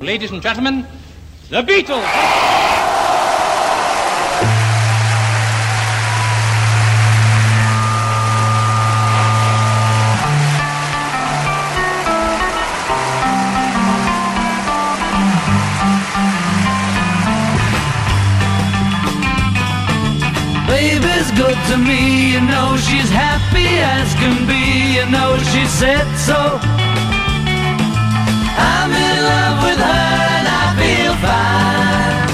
Ladies and gentlemen, the Beatles! Baby's good to me, you know she's happy as can be, you know she said so. I'm in love with her and I feel fine.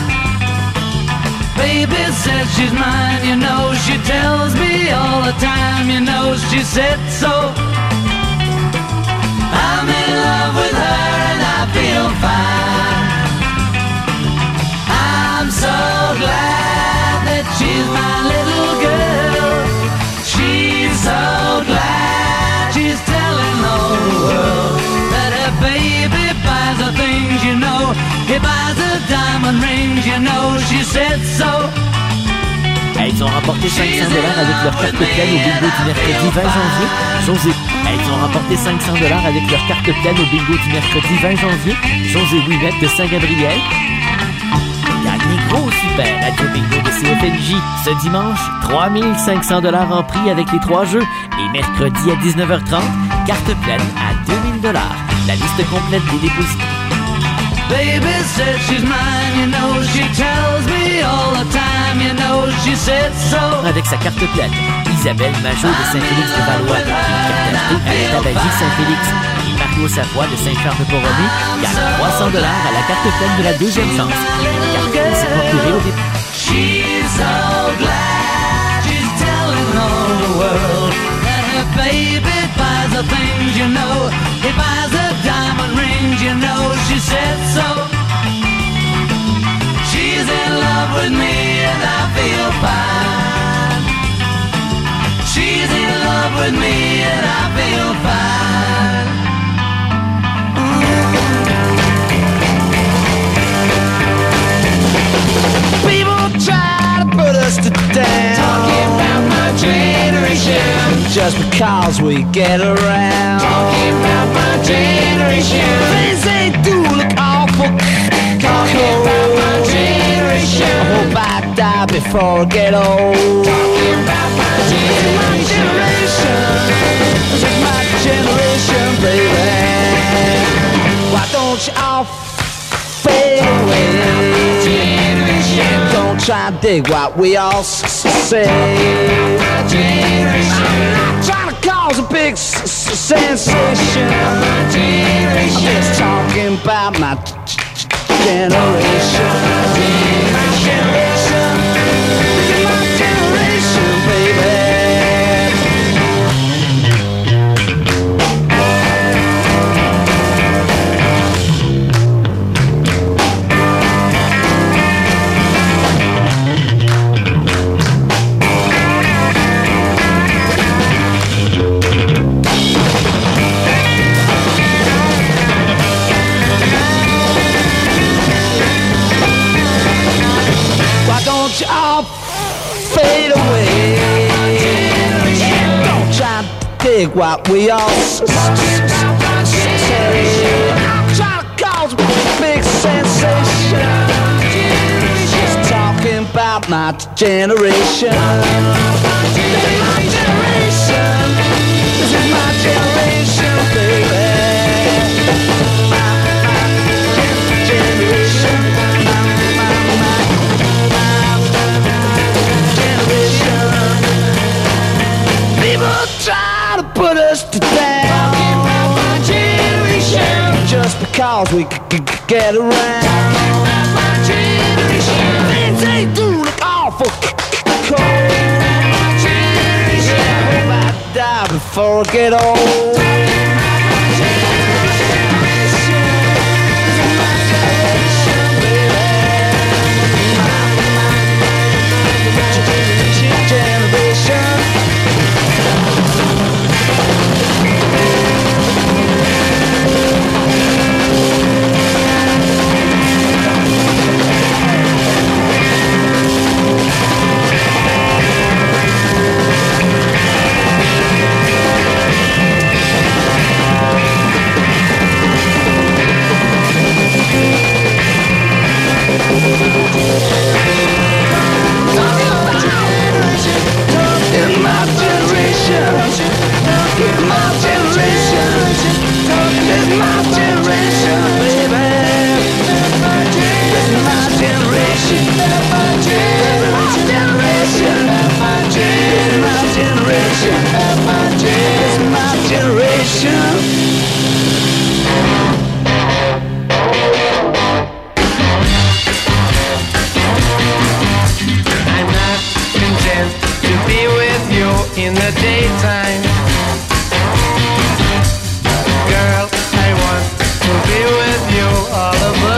Baby says she's mine, you know she tells me all the time, you know she said so. I'm in love with her and I feel fine. I'm so glad that she's my little girl. She's so glad she's telling the whole world that her baby buys her things, you know. He buys her diamond rings, you know, she said so. Elles ont remporté 500 $ avec leur carte pleine au bingo du mercredi 20 janvier. José. Elles ont remporté 500 $ avec leur carte pleine au bingo du mercredi 20 janvier. José Ouimette de Saint-Gabriel. Gagnez gros super Radio Bingo de CFNJ. Ce dimanche, 3 500 $ en prix avec les 3 jeux. Et mercredi à 19h30, carte pleine à 2 000 $. La liste complète des dépositaires. Baby said she's mine, you know she tells me all the time, you know she said so. Avec sa carte pleine, Isabelle Majot de Saint-Félix-de-Valois, une carte achetée à la Tabagie Saint-Félix. Et Mario Savoie de Saint-Charles-de-Borromée gagne 300 $ à la carte pleine de la deuxième chance. Une carte qui s'est procurée au départ. She's so glad she's telling all the world that her baby buys her things, you know. He buys her diamond rings, you know, she said so. She's in love with me and I feel fine. She's in love with me and I feel fine. People try to put us to down, talking about my generation, just because we get around. Talking about my generation, things they do look awful. Talking about my generation, I hope I die before I get old. Talking about my generation, this is my generation, baby. Why don't you all fade away? Don't try to dig what we all say. I'm not trying to cause a big sensation. I'm just talking about my generation. My generation. This is my generation, baby. Don't you all fade away? Don't try to dig what we all say. I'm trying to cause a big sensation. Just talking about my generation. This is my generation. This is my generation, baby. Try to put us to down. Talking about my generation, just because we could get around. Talking about my generation, things they do look awful cold. My generation, I hope I die before I get old.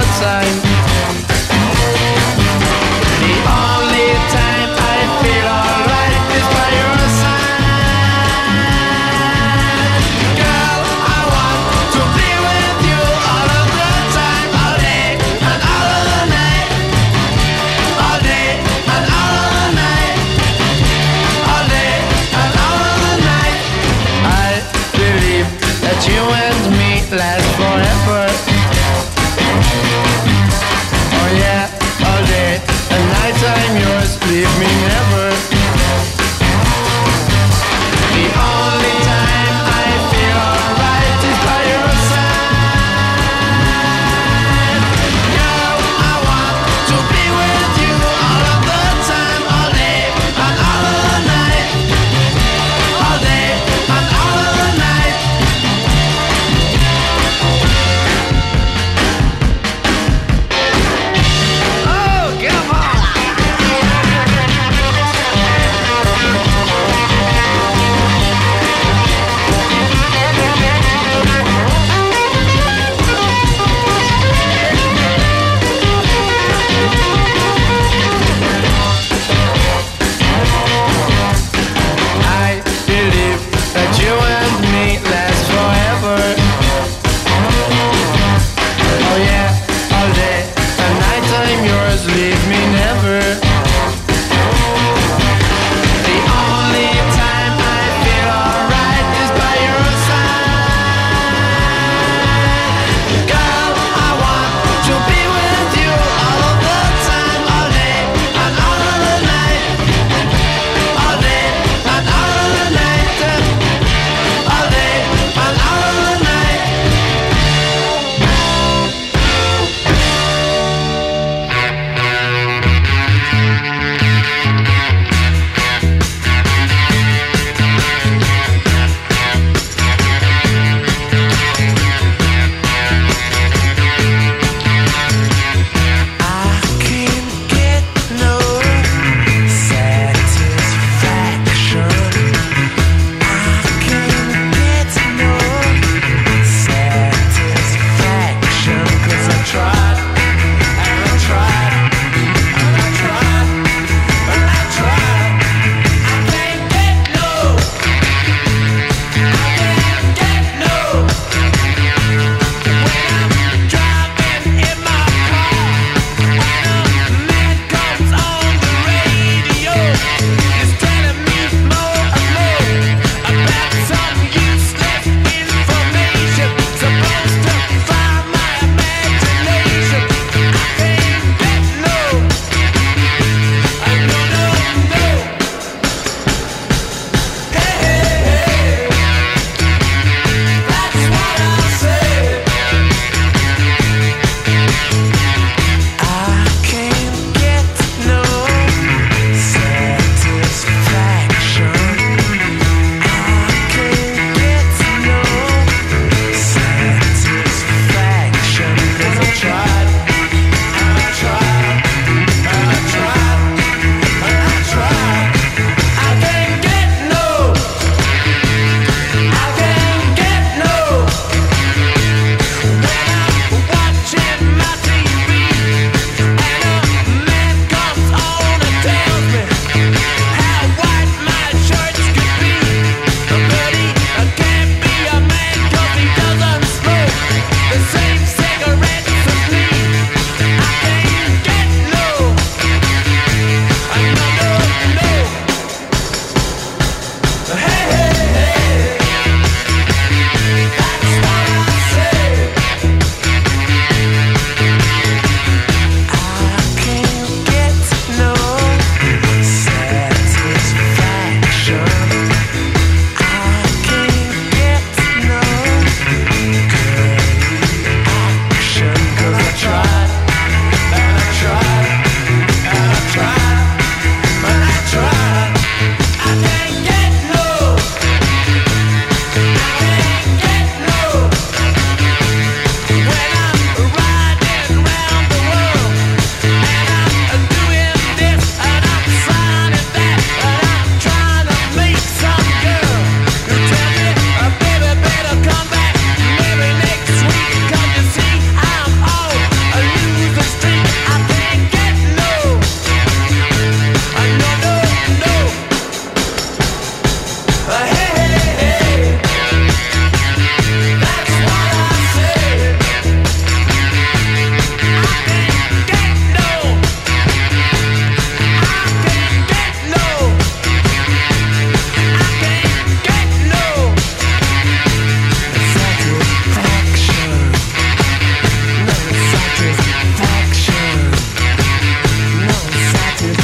time. The only time I feel alright is by your side. Girl, I want to be with you all of the time, all day and all of the night. All day and all of the night. All day and all of the night. I believe that you and me last forever.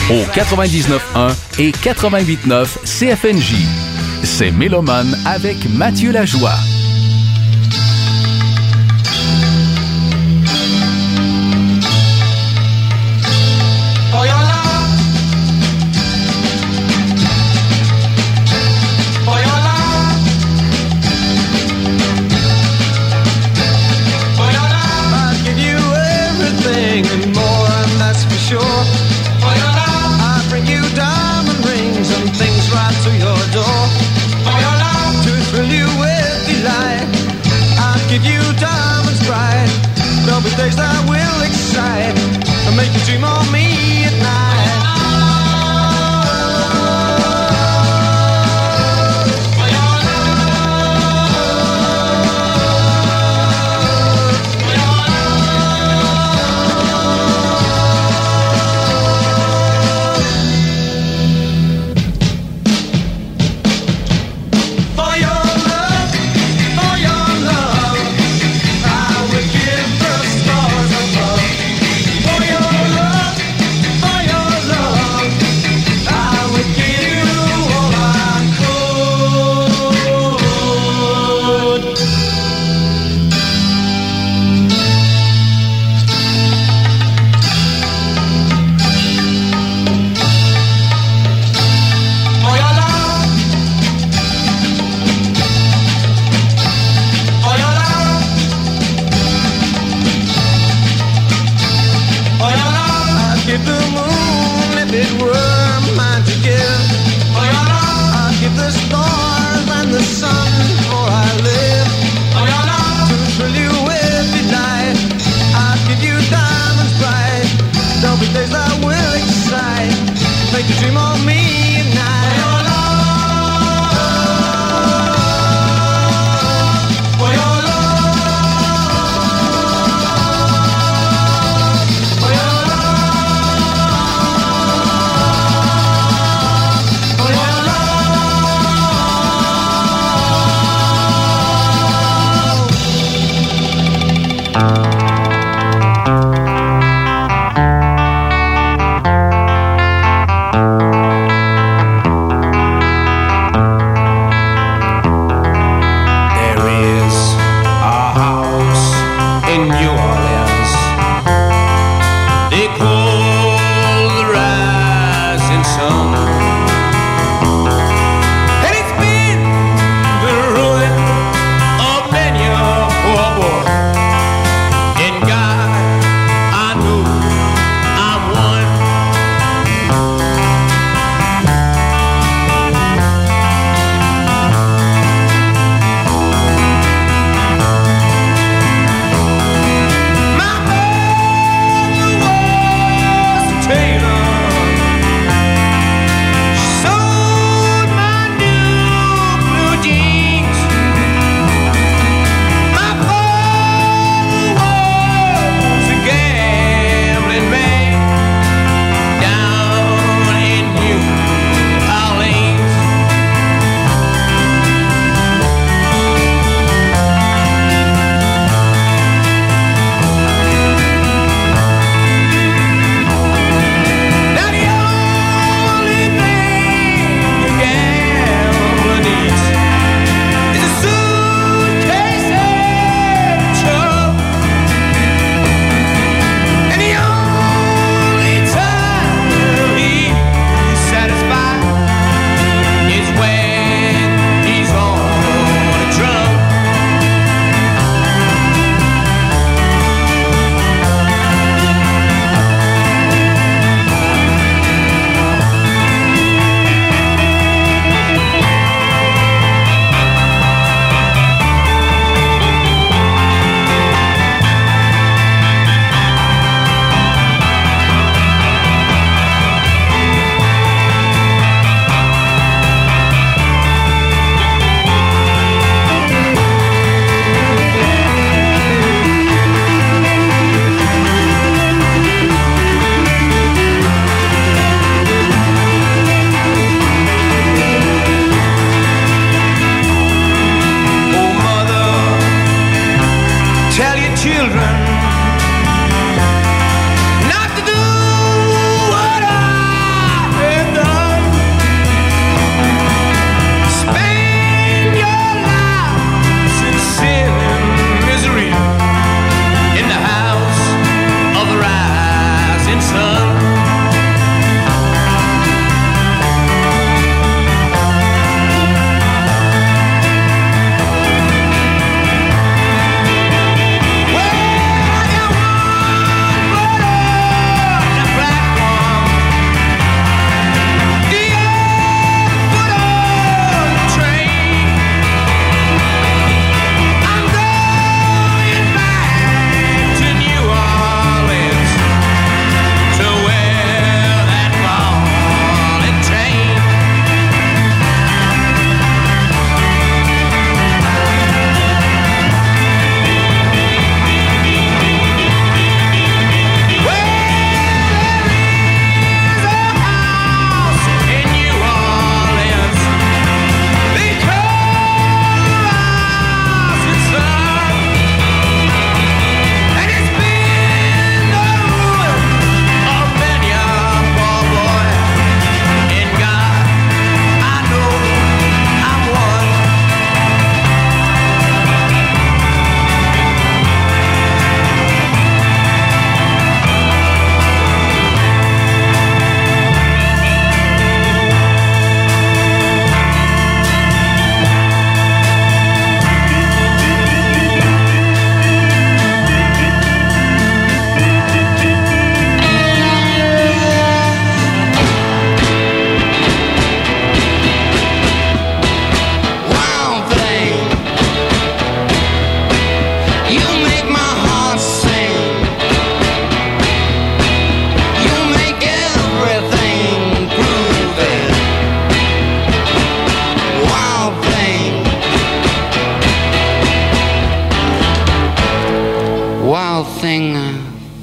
au 99.1 et 88.9 CFNJ. C'est Mélomane avec Mathieu Lajoie. Days that will excite and make you dream of me at night.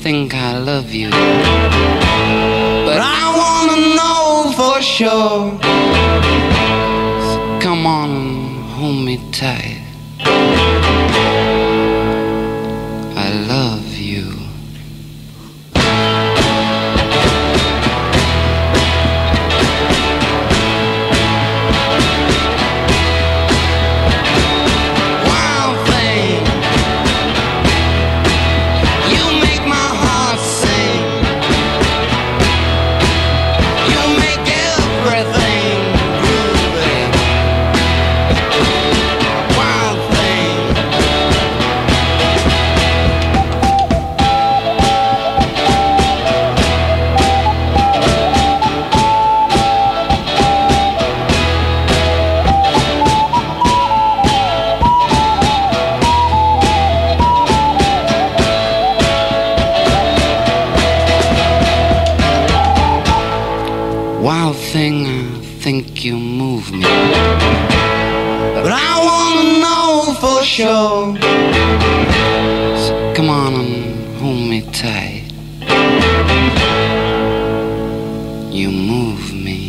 think I love you, but I wanna know for sure. So come on and hold me tight. I love you. Wild thing, I think you move me, but I wanna know for sure. So come on and hold me tight. You move me.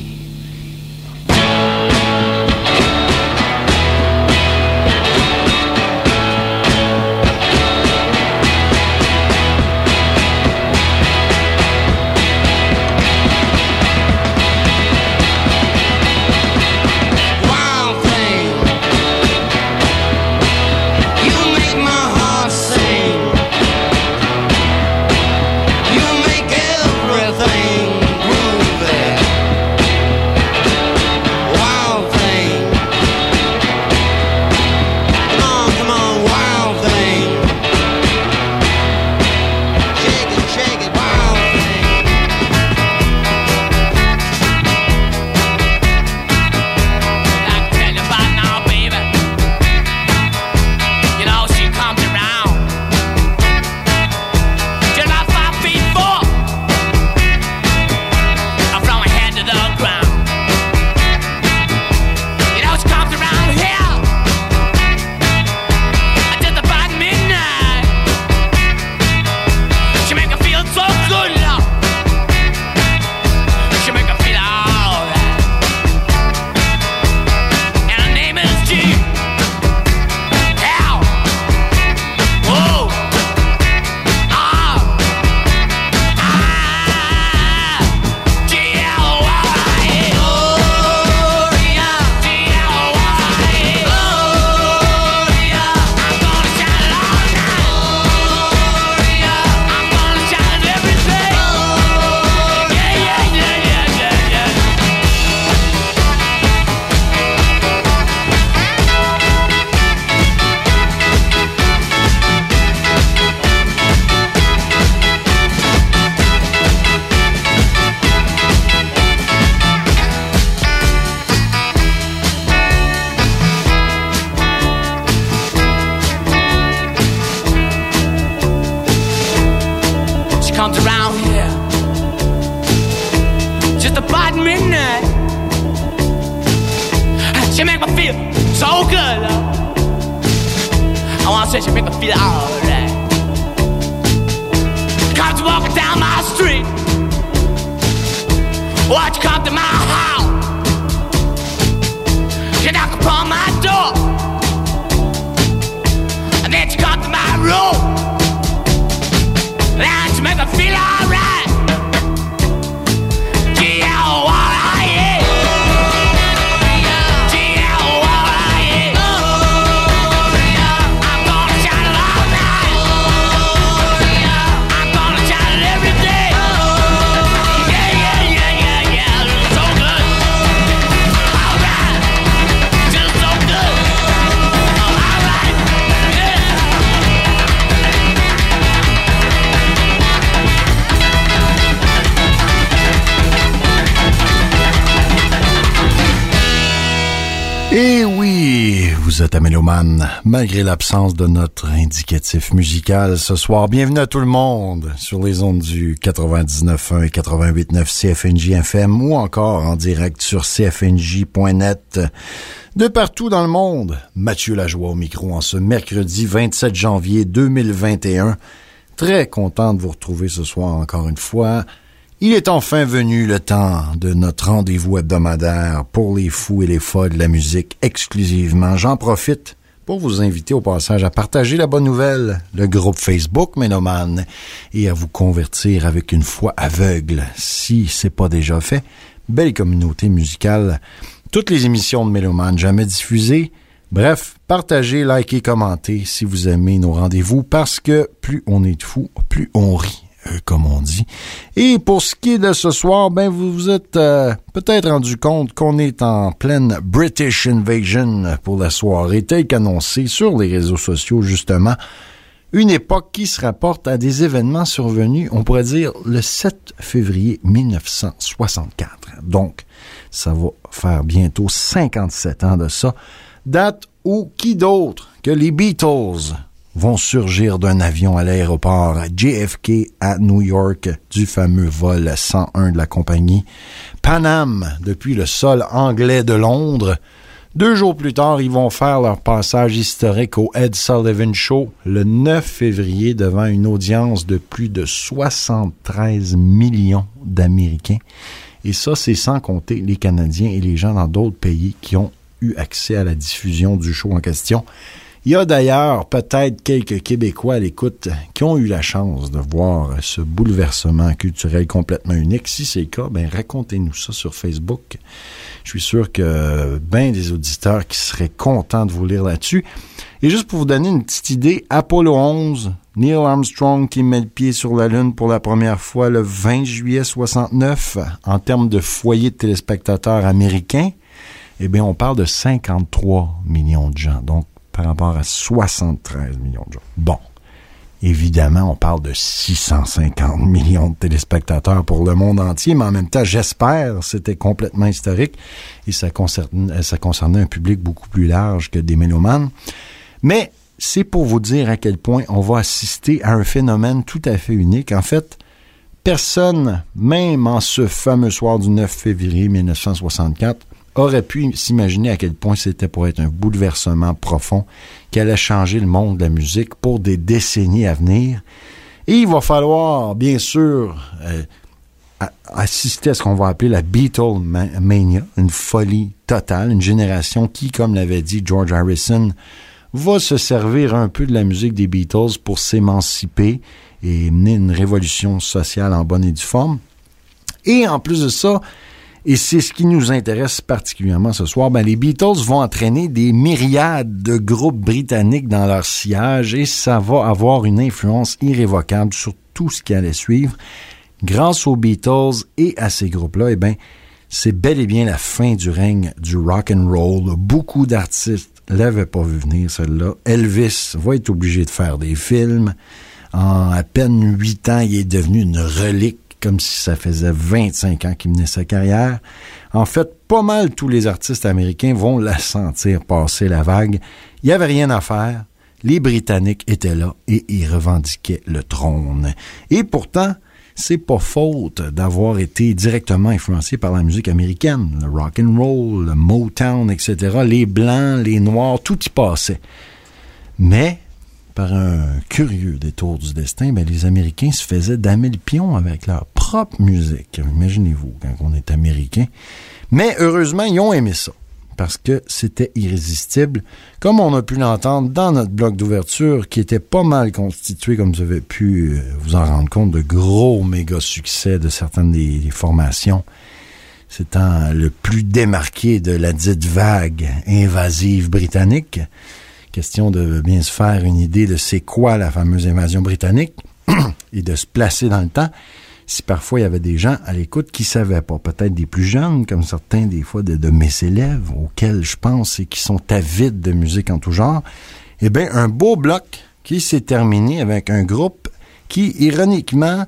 Et oui, vous êtes à Mélomane, malgré l'absence de notre indicatif musical ce soir. Bienvenue à tout le monde sur les ondes du 99.1 et 88.9 CFNJ FM ou encore en direct sur cfnj.net. De partout dans le monde, Mathieu Lajoie au micro en ce mercredi 27 janvier 2021. Très content de vous retrouver ce soir encore une fois. Il est enfin venu le temps de notre rendez-vous hebdomadaire pour les fous et les folles de la musique exclusivement. J'en profite pour vous inviter au passage à partager la bonne nouvelle, le groupe Facebook Méloman, et à vous convertir avec une foi aveugle, si c'est pas déjà fait. Belle communauté musicale. Toutes les émissions de Méloman jamais diffusées. Bref, partagez, likez, commentez si vous aimez nos rendez-vous, parce que plus on est de fous, plus on rit, comme on dit. Et pour ce qui est de ce soir, ben vous vous êtes peut-être rendu compte qu'on est en pleine British Invasion pour la soirée, tel qu'annoncé sur les réseaux sociaux, justement. Une époque qui se rapporte à des événements survenus, on pourrait dire, le 7 février 1964. Donc, ça va faire bientôt 57 ans de ça. Date où qui d'autre que les Beatles vont surgir d'un avion à l'aéroport JFK à New York du fameux vol 101 de la compagnie Pan Am depuis le sol anglais de Londres. 2 jours plus tard, ils vont faire leur passage historique au Ed Sullivan Show le 9 février devant une audience de plus de 73 millions d'Américains. Et ça, c'est sans compter les Canadiens et les gens dans d'autres pays qui ont eu accès à la diffusion du show en question. Il y a d'ailleurs peut-être quelques Québécois à l'écoute qui ont eu la chance de voir ce bouleversement culturel complètement unique. Si c'est le cas, ben racontez-nous ça sur Facebook. Je suis sûr que ben des auditeurs qui seraient contents de vous lire là-dessus. Et juste pour vous donner une petite idée, Apollo 11, Neil Armstrong qui met le pied sur la Lune pour la première fois le 20 juillet 69, en termes de foyer de téléspectateurs américains, eh bien, on parle de 53 millions de gens, donc par rapport à 73 millions de gens. Bon, évidemment, on parle de 650 millions de téléspectateurs pour le monde entier, mais en même temps, j'espère, c'était complètement historique et ça concernait un public beaucoup plus large que des mélomanes. Mais c'est pour vous dire à quel point on va assister à un phénomène tout à fait unique. En fait, personne, même en ce fameux soir du 9 février 1964, aurait pu s'imaginer à quel point c'était pour être un bouleversement profond qui allait changer le monde de la musique pour des décennies à venir. Et il va falloir, bien sûr, assister à ce qu'on va appeler la Beatlemania, une folie totale, une génération qui, comme l'avait dit George Harrison, va se servir un peu de la musique des Beatles pour s'émanciper et mener une révolution sociale en bonne et due forme. Et en plus de ça, et c'est ce qui nous intéresse particulièrement ce soir, ben les Beatles vont entraîner des myriades de groupes britanniques dans leur sillage et ça va avoir une influence irrévocable sur tout ce qui allait suivre. Grâce aux Beatles et à ces groupes-là, eh ben, c'est bel et bien la fin du règne du rock and roll. Beaucoup d'artistes l'avaient pas vu venir, celle-là. Elvis va être obligé de faire des films. En à peine 8 ans, il est devenu une relique, comme si ça faisait 25 ans qu'il menait sa carrière. En fait, pas mal tous les artistes américains vont la sentir passer la vague. Il n'y avait rien à faire. Les Britanniques étaient là et ils revendiquaient le trône. Et pourtant, c'est pas faute d'avoir été directement influencé par la musique américaine. Le rock and roll, le Motown, etc. Les Blancs, les Noirs, tout y passait. Mais par un curieux détour du destin, ben, les Américains se faisaient damer le pion avec leur propre musique. Imaginez-vous, quand on est Américain. Mais heureusement, ils ont aimé ça, parce que c'était irrésistible, comme on a pu l'entendre dans notre bloc d'ouverture, qui était pas mal constitué, comme vous avez pu vous en rendre compte, de gros méga succès de certaines des formations. C'est le plus démarqué de la dite vague invasive britannique. Question de bien se faire une idée de c'est quoi la fameuse invasion britannique et de se placer dans le temps. Si parfois il y avait des gens à l'écoute qui savaient pas, peut-être des plus jeunes, comme certains des fois de mes élèves, auxquels je pense et qui sont avides de musique en tout genre, eh bien, un beau bloc qui s'est terminé avec un groupe qui, ironiquement,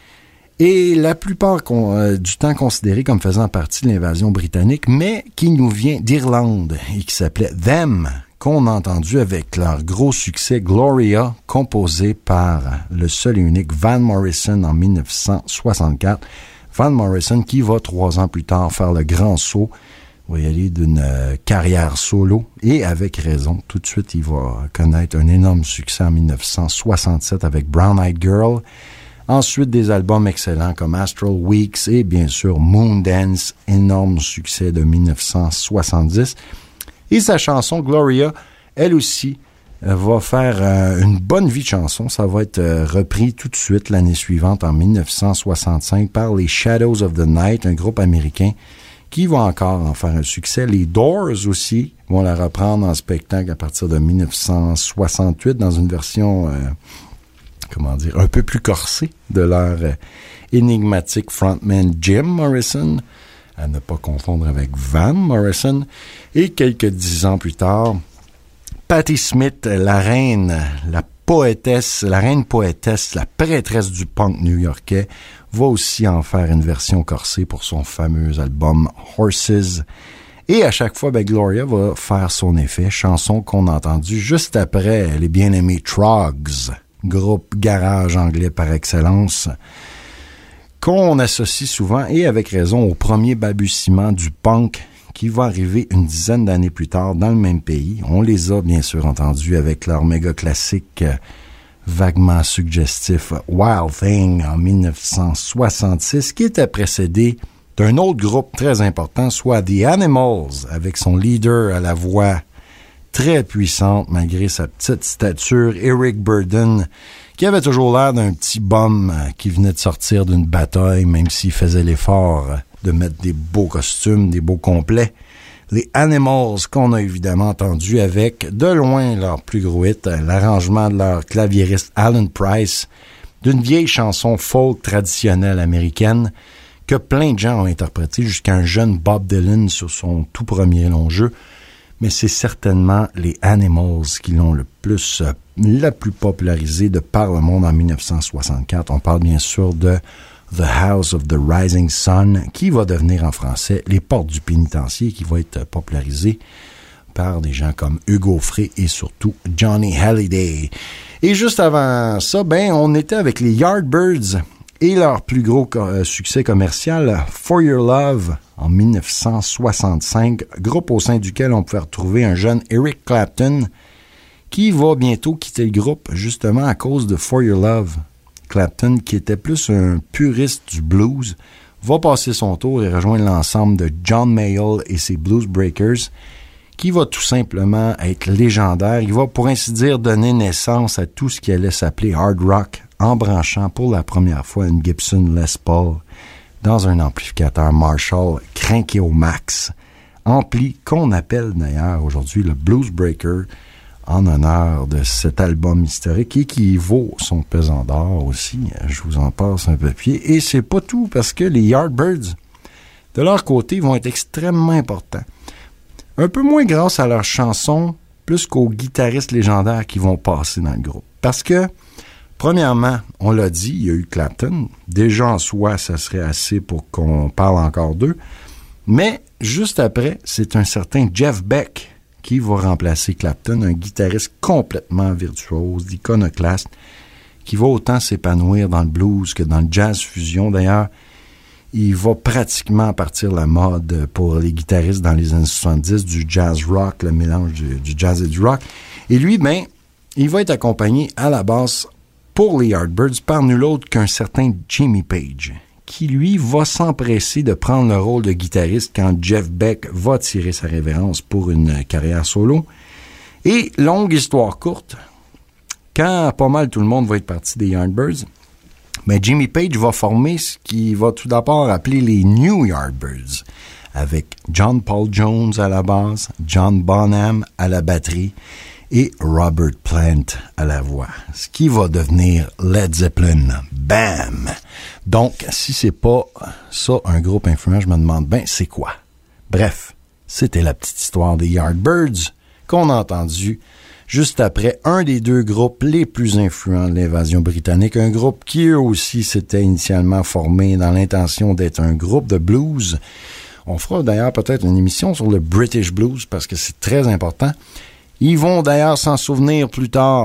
est la plupart du temps considéré comme faisant partie de l'invasion britannique, mais qui nous vient d'Irlande et qui s'appelait Them, qu'on a entendu avec leur gros succès Gloria, composé par le seul et unique Van Morrison en 1964. Van Morrison qui va 3 ans plus tard faire le grand saut va y aller d'une carrière solo, et avec raison. Tout de suite, il va connaître un énorme succès en 1967 avec Brown Eyed Girl. Ensuite, des albums excellents comme Astral Weeks et bien sûr Moondance, énorme succès de 1970. Et sa chanson Gloria, elle aussi, va faire une bonne vie de chanson. Ça va être repris tout de suite l'année suivante, en 1965, par les Shadows of the Night, un groupe américain qui va encore en faire un succès. Les Doors aussi vont la reprendre en spectacle à partir de 1968 dans une version, un peu plus corsée de leur énigmatique frontman Jim Morrison, à ne pas confondre avec Van Morrison. Et quelques 10 ans plus tard, Patti Smith, la reine poétesse, la prêtresse du punk new-yorkais, va aussi en faire une version corsée pour son fameux album Horses. Et à chaque fois, Gloria va faire son effet, chanson qu'on a entendue juste après les bien-aimés Troggs, groupe garage anglais par excellence, qu'on associe souvent, et avec raison, au premier balbutiement du punk qui va arriver une dizaine d'années plus tard dans le même pays. On les a bien sûr entendus avec leur méga classique vaguement suggestif Wild Thing en 1966, qui était précédé d'un autre groupe très important, soit The Animals, avec son leader à la voix très puissante malgré sa petite stature, Eric Burdon, qui avait toujours l'air d'un petit bum qui venait de sortir d'une bataille, même s'il faisait l'effort de mettre des beaux costumes, des beaux complets. Les Animals, qu'on a évidemment entendu avec, de loin, leur plus gros hit, l'arrangement de leur claviériste Alan Price, d'une vieille chanson folk traditionnelle américaine que plein de gens ont interprété, jusqu'à un jeune Bob Dylan sur son tout premier long jeu. Mais c'est certainement les Animals qui l'ont le plus popularisé de par le monde en 1964. On parle bien sûr de The House of the Rising Sun, qui va devenir en français Les Portes du Pénitencier, qui va être popularisé par des gens comme Hugo Frey et surtout Johnny Hallyday. Et juste avant ça, on était avec les Yardbirds et leur plus gros succès commercial, For Your Love, en 1965, groupe au sein duquel on pouvait retrouver un jeune Eric Clapton, qui va bientôt quitter le groupe, justement à cause de For Your Love. Clapton, qui était plus un puriste du blues, va passer son tour et rejoindre l'ensemble de John Mayall et ses Blues Breakers, qui va tout simplement être légendaire. Il va, pour ainsi dire, donner naissance à tout ce qui allait s'appeler hard rock, en branchant pour la première fois une Gibson Les Paul dans un amplificateur Marshall cranké au max, ampli qu'on appelle d'ailleurs aujourd'hui le Blues Breaker, en honneur de cet album historique et qui vaut son pesant d'or aussi. Je vous en passe un papier. Et c'est pas tout, parce que les Yardbirds, de leur côté, vont être extrêmement importants. Un peu moins grâce à leurs chansons, plus qu'aux guitaristes légendaires qui vont passer dans le groupe. Parce que, premièrement, on l'a dit, il y a eu Clapton. Déjà en soi, ça serait assez pour qu'on parle encore d'eux. Mais, juste après, c'est un certain Jeff Beck qui va remplacer Clapton, un guitariste complètement virtuose, iconoclaste, qui va autant s'épanouir dans le blues que dans le jazz fusion. D'ailleurs, il va pratiquement partir la mode pour les guitaristes dans les années 70, du jazz rock, le mélange du jazz et du rock. Et lui, il va être accompagné à la basse pour les Yardbirds par nul autre qu'un certain Jimmy Page, qui, lui, va s'empresser de prendre le rôle de guitariste quand Jeff Beck va tirer sa révérence pour une carrière solo. Et, longue histoire courte, quand pas mal tout le monde va être parti des Yardbirds, Jimmy Page va former ce qu'il va tout d'abord appeler les New Yardbirds, avec John Paul Jones à la basse, John Bonham à la batterie et Robert Plant à la voix, ce qui va devenir Led Zeppelin. Bam! Donc, si c'est pas ça un groupe influent, je me demande c'est quoi? Bref, c'était la petite histoire des Yardbirds qu'on a entendu juste après un des deux groupes les plus influents de l'invasion britannique, un groupe qui eux aussi s'était initialement formé dans l'intention d'être un groupe de blues. On fera d'ailleurs peut-être une émission sur le British Blues parce que c'est très important. Ils vont d'ailleurs s'en souvenir plus tard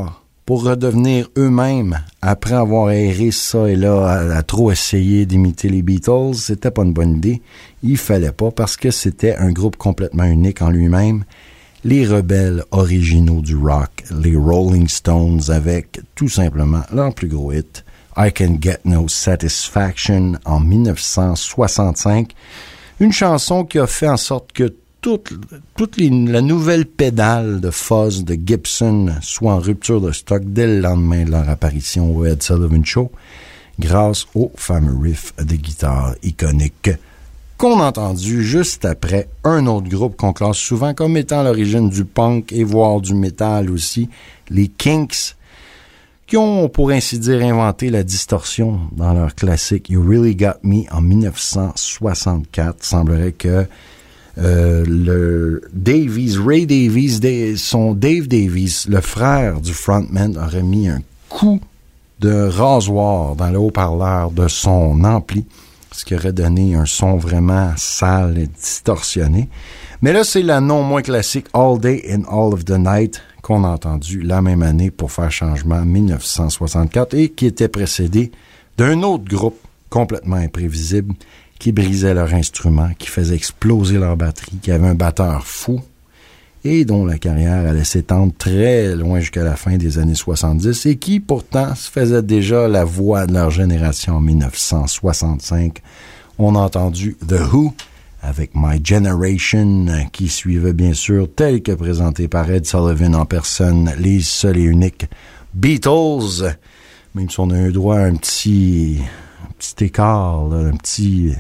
pour redevenir eux-mêmes après avoir erré ça et là à trop essayer d'imiter les Beatles. C'était pas une bonne idée. Il fallait pas parce que c'était un groupe complètement unique en lui-même. Les rebelles originaux du rock, les Rolling Stones, avec tout simplement leur plus gros hit, I Can Get No Satisfaction en 1965. Une chanson qui a fait en sorte que la nouvelle pédale de fuzz de Gibson soit en rupture de stock dès le lendemain de leur apparition au Ed Sullivan Show, grâce au fameux riff de guitare iconique qu'on a entendu juste après un autre groupe qu'on classe souvent comme étant à l'origine du punk et voire du métal aussi, les Kinks, qui ont, pour ainsi dire, inventé la distorsion dans leur classique You Really Got Me en 1964. Semblerait que Ray Davies, son Dave Davies, le frère du frontman, aurait mis un coup de rasoir dans le haut-parleur de son ampli, ce qui aurait donné un son vraiment sale et distorsionné. Mais là, c'est la non moins classique All Day and All of the Night qu'on a entendu la même année pour faire changement en 1964 et qui était précédé d'un autre groupe complètement imprévisible qui brisait leur instrument, qui faisait exploser leur batterie, qui avait un batteur fou et dont la carrière allait s'étendre très loin jusqu'à la fin des années 70 et qui, pourtant, se faisait déjà la voix de leur génération en 1965. On a entendu The Who avec My Generation, qui suivait bien sûr, tel que présenté par Ed Sullivan en personne, les seuls et uniques Beatles, même si on a eu droit à un petit écart, là, un petit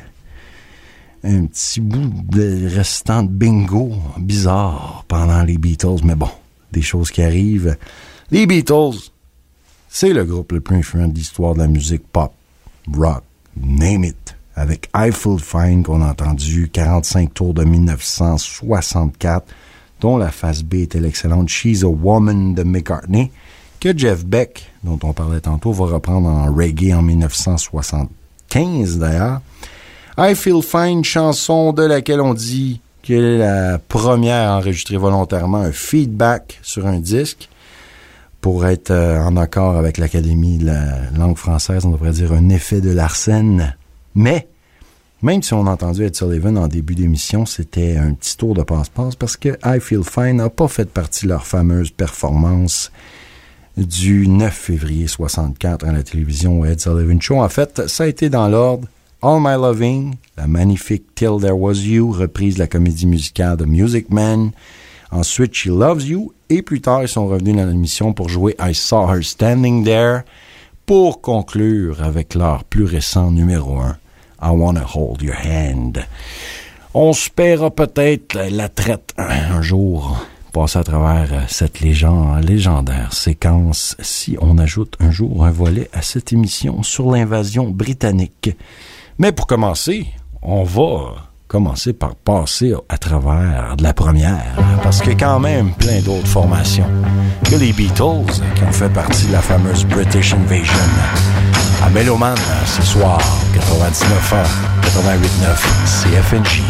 bout de restant de bingo bizarre pendant les Beatles, mais bon, des choses qui arrivent. Les Beatles, c'est le groupe le plus influent de l'histoire de la musique pop, rock, name it, avec I Feel Fine qu'on a entendu, 45 tours de 1964, dont la face B était l'excellente She's a Woman de McCartney, que Jeff Beck, dont on parlait tantôt, va reprendre en reggae en 1975 d'ailleurs. I Feel Fine, chanson de laquelle on dit qu'elle est la première enregistrée volontairement, un feedback sur un disque, pour être en accord avec l'Académie de la langue française, on devrait dire un effet de Larsen. Mais, même si on a entendu Ed Sullivan en début d'émission, c'était un petit tour de passe-passe parce que I Feel Fine n'a pas fait partie de leur fameuse performance du 9 février 64 à la télévision au Ed Sullivan Show. En fait, ça a été dans l'ordre All My Loving, la magnifique Till There Was You, reprise de la comédie musicale de Music Man. Ensuite, She Loves You. Et plus tard, ils sont revenus dans l'émission pour jouer I Saw Her Standing There, pour conclure avec leur plus récent numéro 1, I Wanna Hold Your Hand. On se paiera peut-être la traite un jour, passer à travers cette légendaire séquence, si on ajoute un jour un volet à cette émission sur l'invasion britannique. Mais pour commencer, on va commencer par passer à travers de la première, parce qu'il y a quand même plein d'autres formations que les Beatles qui ont fait partie de la fameuse British Invasion. À Méloman, ce soir, 99.1, 88.9, CFNJ.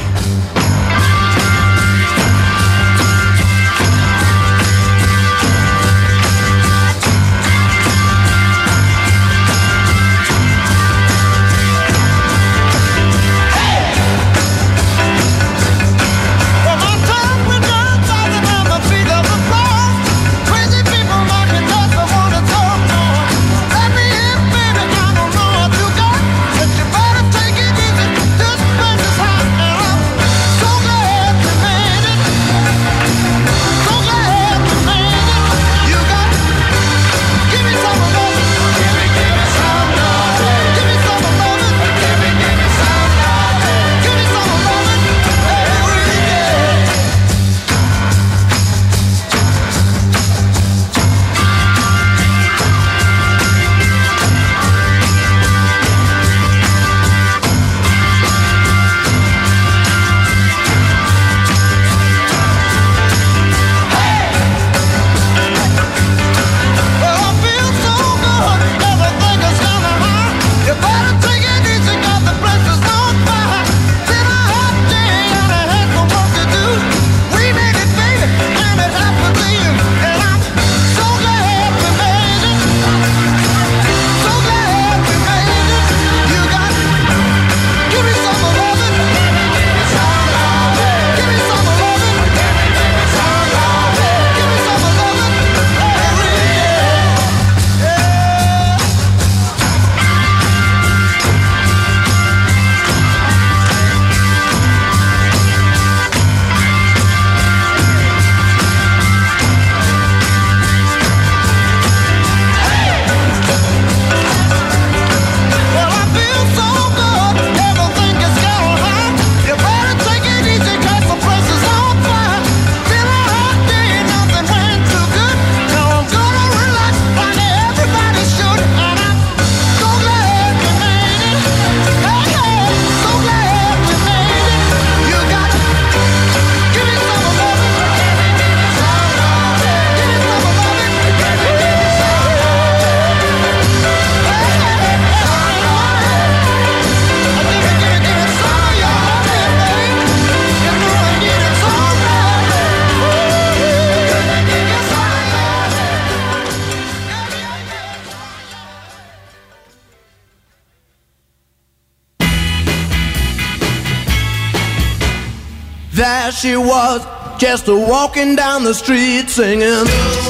There she was, just walking down the street singing.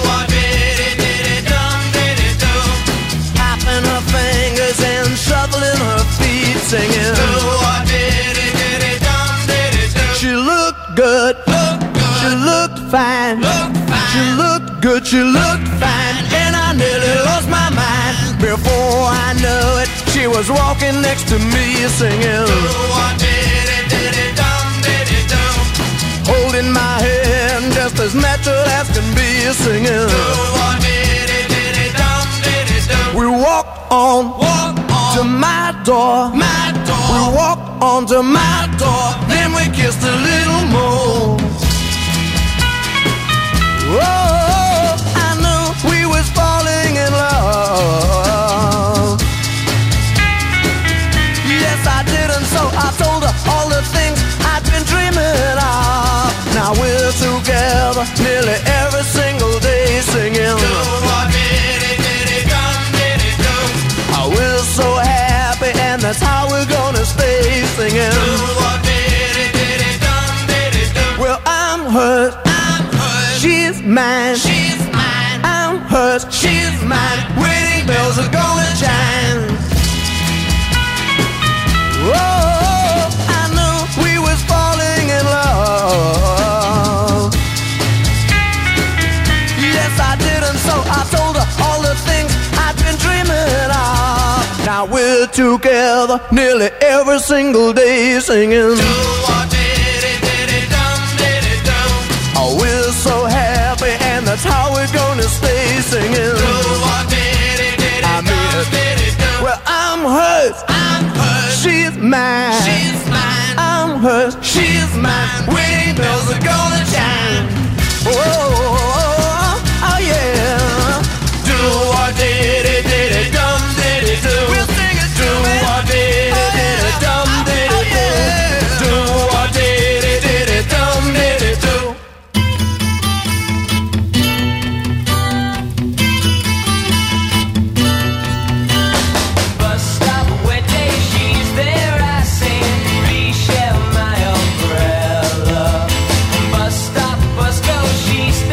Tapping her fingers and shuffling her feet singing. She looked good, she looked fine, she looked good, she looked fine, and I nearly lost my mind. Before I knew it, she was walking next to me singing. Holding my hand just as natural as can be singing. We walked on to my door. We walked on to my door. Then we kissed a little more. Oh, I knew we was falling in love. Yes, I did, and so I told her all the things I'd been dreaming of. Now we're together nearly every single day singing. Oh, we're so happy, and that's how we're gonna stay singing. Well, I'm hers, she's mine. I'm hers, she's mine. Wedding bells are gonna chime. Oh, I knew we was falling in love. Yes, I did, and so I told her all the things I'd been dreaming of. Now we're together nearly every single day singing. Oh, we're so happy, and that's how we're gonna stay singing. I mean, well, I'm hers, she's mine. I'm hers, she's mine. Wedding bells are gonna chime. Oh, oh yeah. Do or did it, dum did it do. We'll sing it. Do or did it, dum did it do. Do or did it, dum did it do. Bus stop, wet day, she's there, I say, please share my umbrella. Bus stop, bus go, she's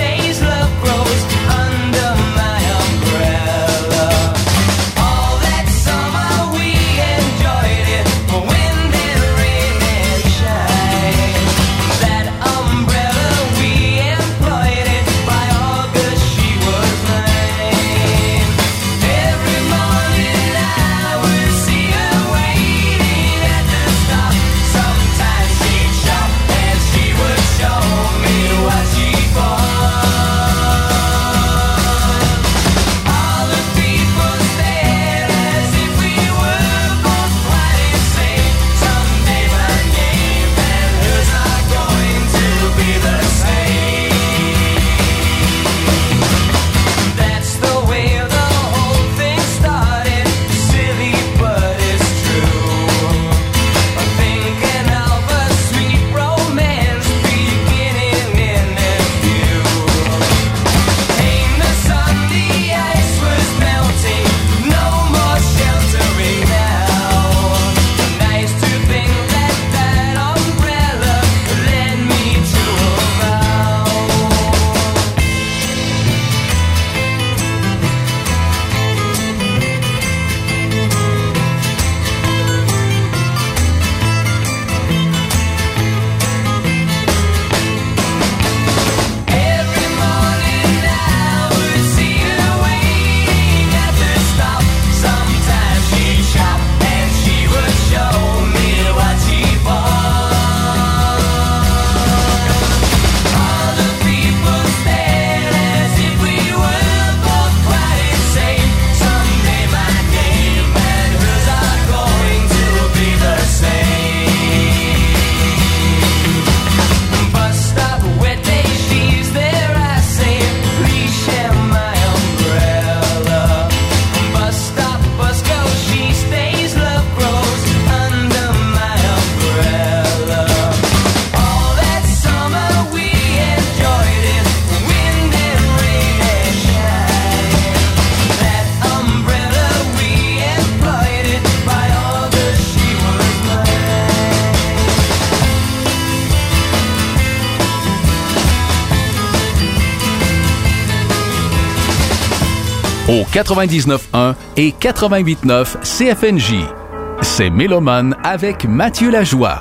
au 99.1 et 88.9 CFNJ. C'est Mélomane avec Mathieu Lajoie.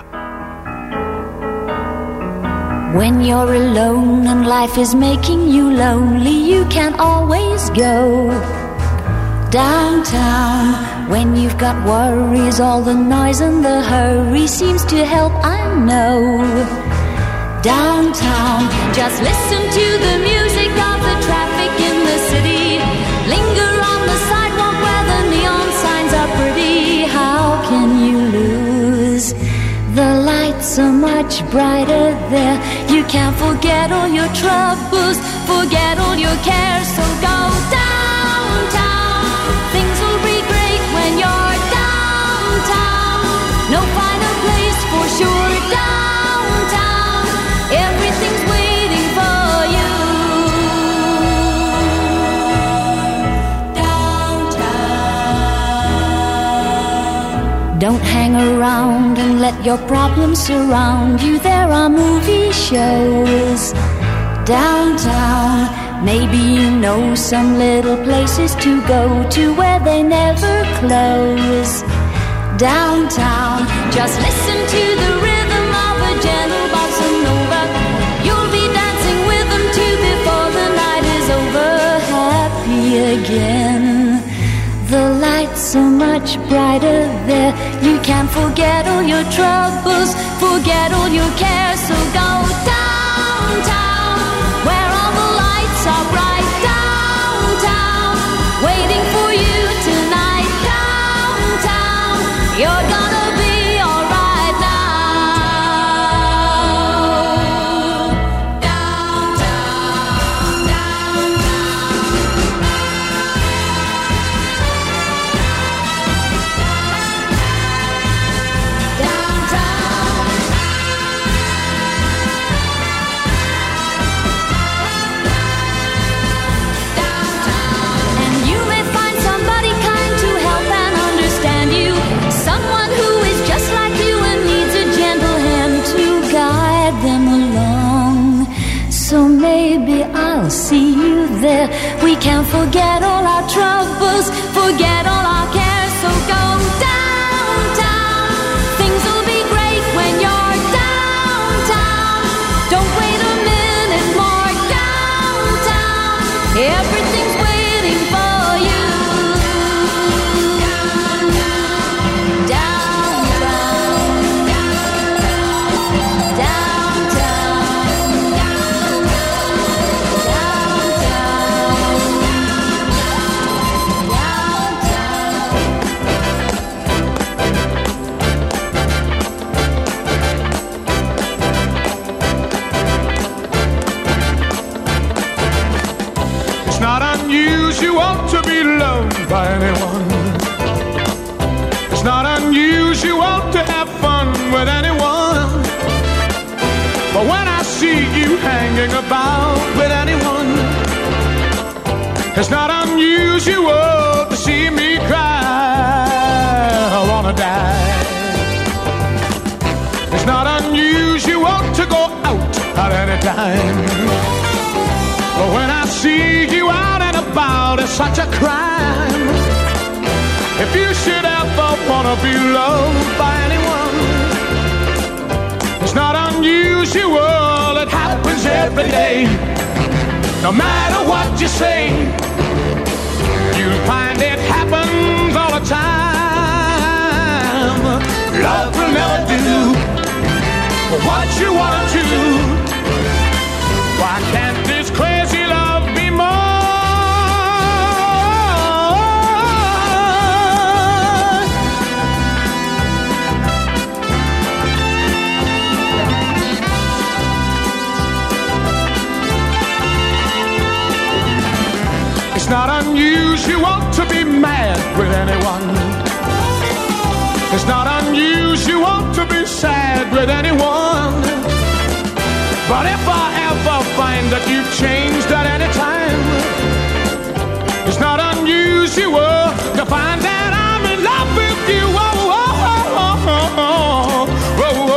When you're alone and life is making you lonely, you can always go downtown. When you've got worries, all the noise and the hurry seems to help, I know. Downtown, just listen to the music of the traffic in the city. Linger on the sidewalk where the neon signs are pretty. How can you lose? The lights are much brighter there. You can't forget all your troubles, forget all your cares. So go downtown. Things will be great when you're downtown. No finer place for sure. Downtown, everything's waiting for you. Downtown. Don't hang around and let your problems surround you. There are movie shows downtown. Maybe you know some little places to go to where they never close. Downtown, just listen to the rhythm of a gentle bossa nova. You'll be dancing with them too before the night is over. Happy again. The lights are much brighter there. You can't forget all your troubles, forget all your cares. So go downtown, where all the lights are bright. Downtown, waiting for you tonight. Downtown, you're gonna be alright now. Downtown, and you may find somebody kind to help and understand you. Someone who is just like you and needs a gentle hand to guide them along. So maybe I'll see you there. We can't forget all our troubles, forget all our cares. So go downtown. Things will be great when you're downtown. Don't wait a minute more. Downtown, everything's waiting for you. It's not unusual to be loved by anyone. It's not unusual to have fun with anyone. But when I see you hanging about with anyone, it's not unusual to see me cry. I wanna die. It's not unusual to go out at any time. But when I see you out and about, it's such a crime. If you should ever wanna be loved by anyone, it's not unusual, it happens every day. No matter what you say, you'll find it happens all the time. Love will never do what you want to. Why can't this crazy love be more? It's not unusual to be mad with anyone. It's not unusual to be sad with anyone. But if I ever find that you've changed at any time, it's not unusual to find that I'm in love with you. Oh, oh, oh, oh, oh, oh, oh,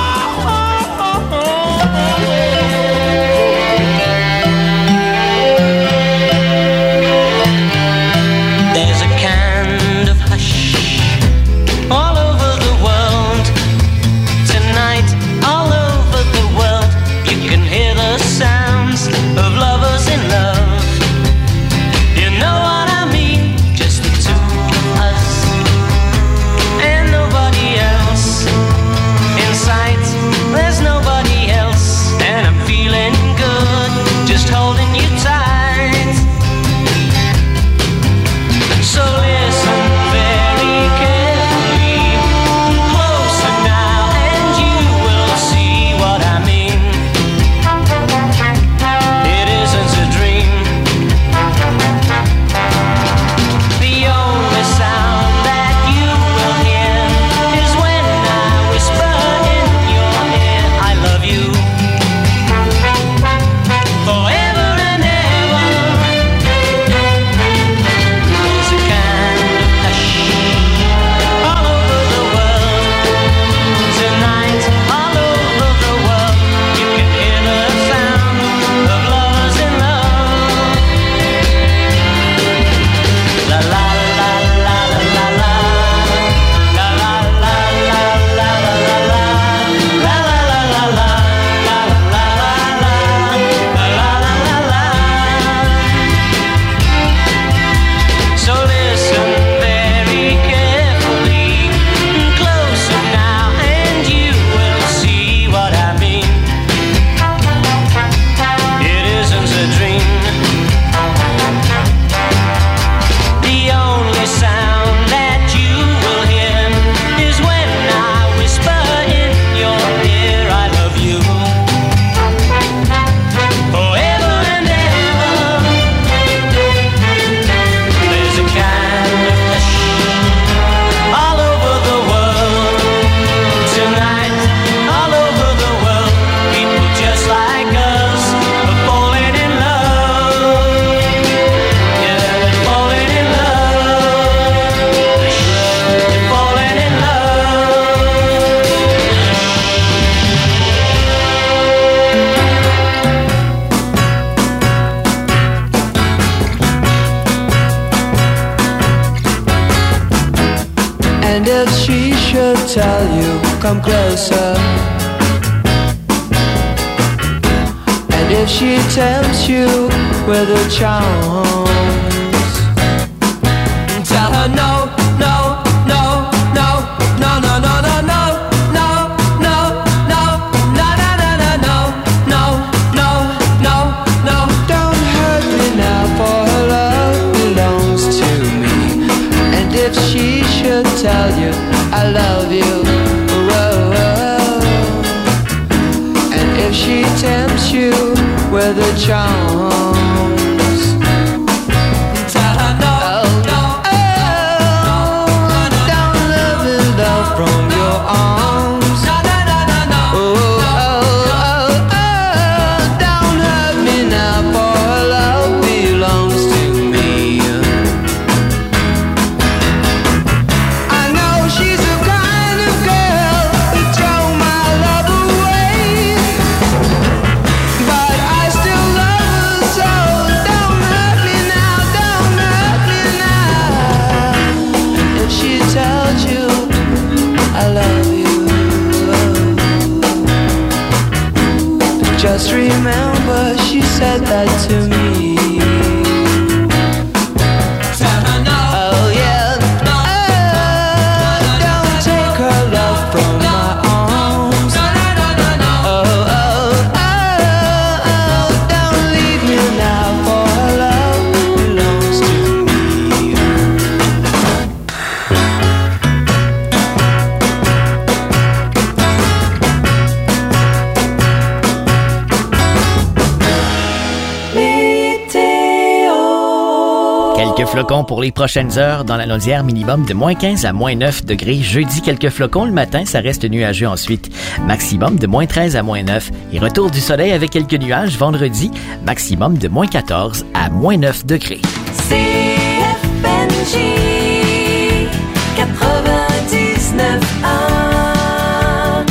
oh, oh, oh, oh. And if she should tell you, come closer. And if she tempts you with her charms, tell her no, no, no, no, no, no, no, no, no, no, no, no, no, no, no, no, no. Don't hurt me now, for her love belongs to me. And if she should tell you I love you, whoa, whoa. And if she tempts you with her charms, tell her no, no, don't let me love from your arms. No, no, no, no, no. Don't hurt me now, for her love belongs to me. I know she's the kind of girl who throw my love away, but I still love her so. Don't hurt me now, don't hurt me now. If she tells you I love you, just remember she said that to me. Tell her no, oh yeah, no, don't take her love from my arms. No, no, no, no, no. Don't leave me now, for her love belongs to me. Quelques flocons pour les prochaines heures dans la Naudière, minimum de moins 15 à moins 9 degrés. Jeudi, quelques flocons le matin, ça reste nuageux ensuite. Maximum de moins 13 à moins 9. Et retour du soleil avec quelques nuages vendredi, maximum de moins 14 à moins 9 degrés. CFNJ 99.1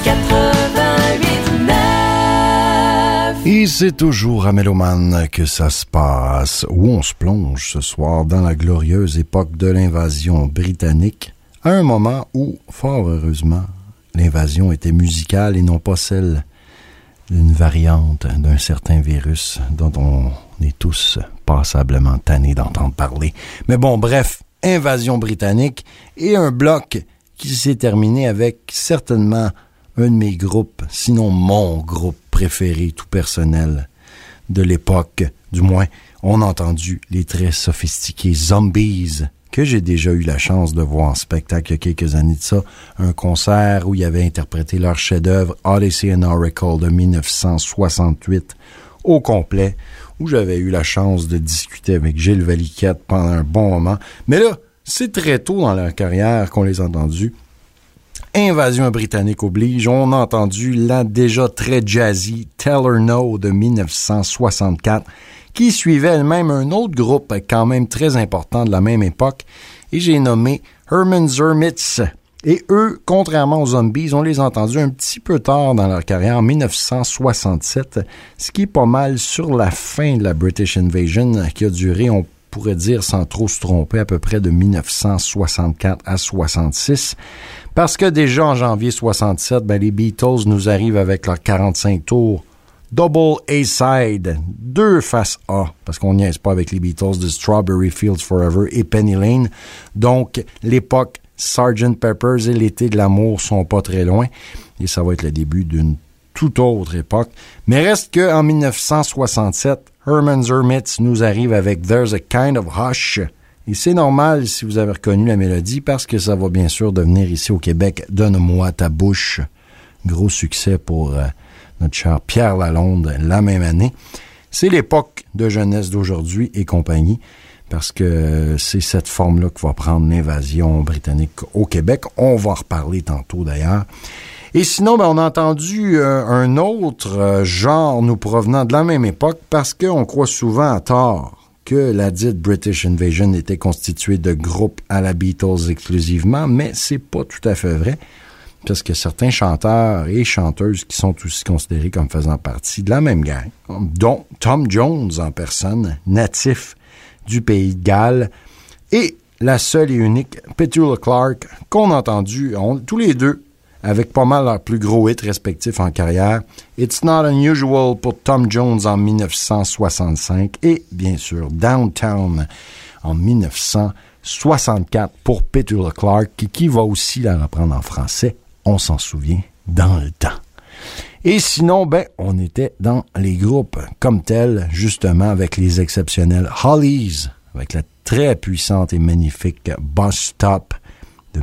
88.9. Et c'est toujours à Méloman que ça se passe, où on se plonge ce soir dans la glorieuse époque de l'invasion britannique, à un moment où, fort heureusement, l'invasion était musicale et non pas celle d'une variante d'un certain virus dont on est tous passablement tannés d'entendre parler. Mais bon, bref, invasion britannique et un bloc qui s'est terminé avec certainement un de mes groupes, sinon mon groupe préféré tout personnel de l'époque. Du moins, on a entendu les très sophistiqués Zombies, que j'ai déjà eu la chance de voir en spectacle il y a quelques années de ça, un concert où ils avaient interprété leur chef-d'œuvre Odyssey and Oracle de 1968 au complet, où j'avais eu la chance de discuter avec Gilles Valiquette pendant un bon moment. Mais là, c'est très tôt dans leur carrière qu'on les a entendus. Invasion britannique oblige, on a entendu la déjà très jazzy Tell Her No de 1964, qui suivait elle-même un autre groupe quand même très important de la même époque, et j'ai nommé Herman's Hermits. Et eux, contrairement aux Zombies, on les a entendus un petit peu tard dans leur carrière, en 1967, ce qui est pas mal sur la fin de la British Invasion, qui a duré, on pourrait dire sans trop se tromper, à peu près de 1964 à 66. Parce que déjà en janvier 67, les Beatles nous arrivent avec leurs 45 tours Double A-Side, 2 faces A, parce qu'on niaise pas avec les Beatles, de Strawberry Fields Forever et Penny Lane. Donc, l'époque Sgt. Pepper's et l'été de l'amour sont pas très loin, et ça va être le début d'une toute autre époque. Mais reste qu'en 1967, Herman's Hermits nous arrive avec There's a Kind of Hush. Et c'est normal si vous avez reconnu la mélodie, parce que ça va bien sûr devenir ici au Québec Donne-moi ta bouche. Gros succès pour notre cher Pierre Lalonde la même année. C'est l'époque de jeunesse d'aujourd'hui et compagnie, parce que c'est cette forme-là que va prendre l'invasion britannique au Québec. On va en reparler tantôt d'ailleurs. Et sinon, on a entendu un autre genre nous provenant de la même époque, parce qu'on croit souvent à tort que la dite British Invasion était constituée de groupes à la Beatles exclusivement, mais c'est pas tout à fait vrai, parce que certains chanteurs et chanteuses qui sont aussi considérés comme faisant partie de la même gang, dont Tom Jones en personne, natif du pays de Galles, et la seule et unique Petula Clark qu'on a entendu, tous les deux, avec pas mal leurs plus gros hits respectifs en carrière. It's Not Unusual pour Tom Jones en 1965 et, bien sûr, Downtown en 1964 pour Petula Clark, qui va aussi la reprendre en français, on s'en souvient, dans le temps. Et sinon, on était dans les groupes comme tels, justement, avec les exceptionnels Hollies, avec la très puissante et magnifique Bus Stop de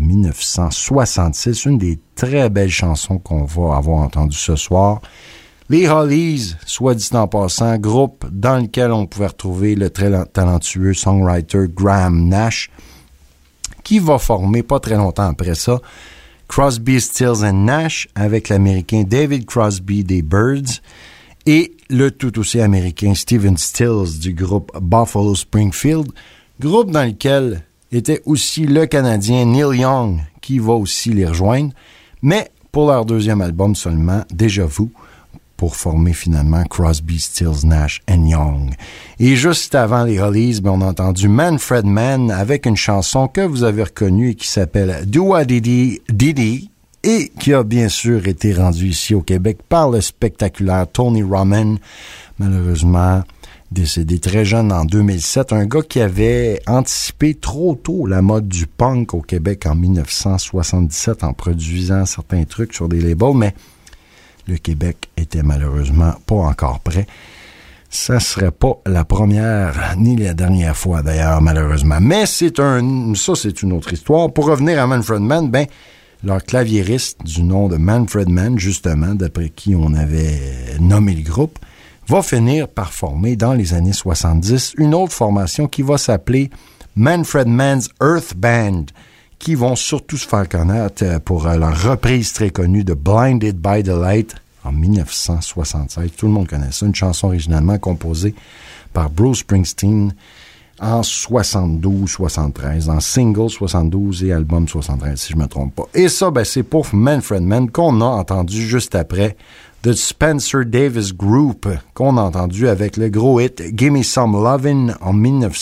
1966, une des très belles chansons qu'on va avoir entendues ce soir. Les Hollies, soit dit en passant, groupe dans lequel on pouvait retrouver le très talentueux songwriter Graham Nash, qui va former pas très longtemps après ça Crosby, Stills and Nash avec l'Américain David Crosby des Byrds et le tout aussi américain Stephen Stills du groupe Buffalo Springfield, groupe dans lequel était aussi le Canadien Neil Young qui va aussi les rejoindre, mais pour leur deuxième album seulement, Déjà Vu, pour former finalement Crosby, Stills, Nash and Young. Et juste avant les Hollies, on a entendu Manfred Mann avec une chanson que vous avez reconnue et qui s'appelle Do-a-Dee-Dee Dee et qui a bien sûr été rendue ici au Québec par le spectaculaire Tony Roman, malheureusement décédé très jeune en 2007, un gars qui avait anticipé trop tôt la mode du punk au Québec en 1977 en produisant certains trucs sur des labels, mais le Québec était malheureusement pas encore prêt. Ça serait pas la première ni la dernière fois d'ailleurs, malheureusement. Mais c'est une autre histoire. Pour revenir à Manfred Mann, leur claviériste du nom de Manfred Mann, justement, d'après qui on avait nommé le groupe, va finir par former dans les années 70 une autre formation qui va s'appeler Manfred Mann's Earth Band, qui vont surtout se faire connaître pour leur reprise très connue de Blinded by the Light en 1976. Tout le monde connaît ça, une chanson originalement composée par Bruce Springsteen en 72-73, en single 72 et album 73, si je ne me trompe pas. Et ça, c'est pour Manfred Mann qu'on a entendu juste après de Spencer Davis Group, qu'on a entendu avec le gros hit Gimme Some Lovin' en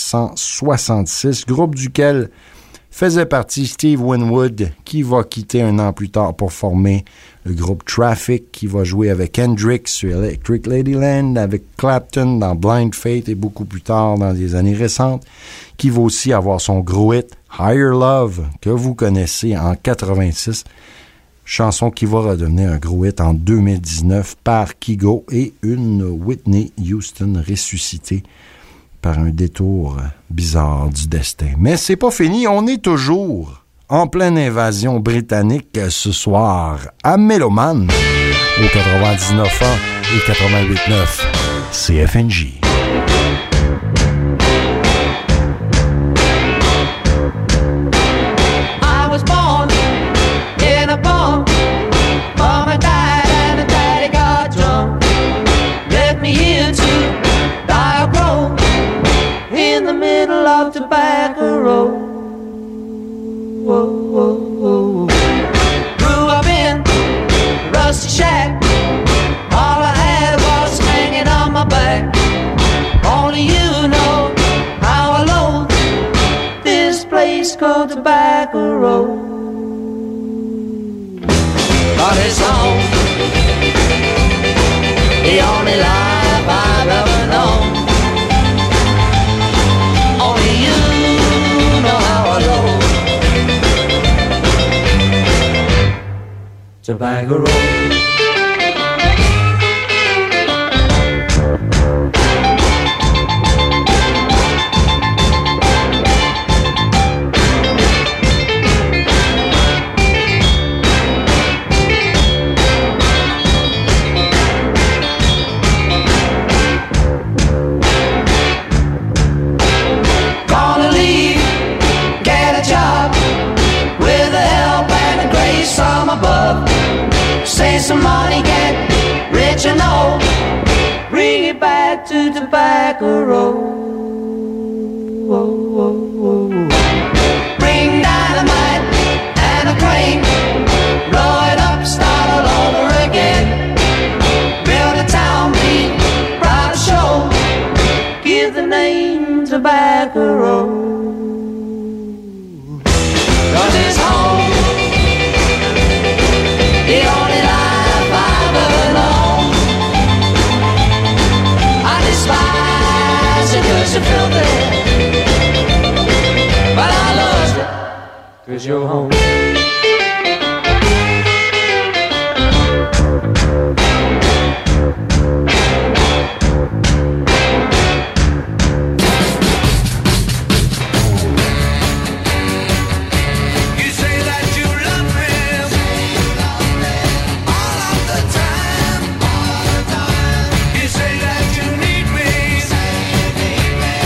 1966, groupe duquel faisait partie Steve Winwood, qui va quitter un an plus tard pour former le groupe Traffic, qui va jouer avec Hendrix sur Electric Ladyland, avec Clapton dans Blind Faith et beaucoup plus tard dans les années récentes, qui va aussi avoir son gros hit Higher Love, que vous connaissez en 86, chanson qui va redevenir un gros hit en 2019 par Kygo et une Whitney Houston ressuscitée par un détour bizarre du destin. Mais c'est pas fini, on est toujours en pleine invasion britannique ce soir à Méloman au 99.1 et 88.9 CFNJ. I was born in a barn. Mama died and the daddy got drunk. Left me here to die a grown in the middle of Tobacco Road. Whoa, whoa, whoa. Grew up in a rusty shack. All I had was hanging on my back. Only you know how I loathe this place called Tobacco Road. But it's home, the only life I've ever known. Only you know how I loathe Tobacco Road. Gonna leave, get a job with the help and the grace from above. Save some money, get rich and old. Bring it back to Tobacco Road. Whoa, whoa, whoa. Bring dynamite and a crane. Blow it up, start all over again. Build a town, be proud to show. Give the name Tobacco Road. go home.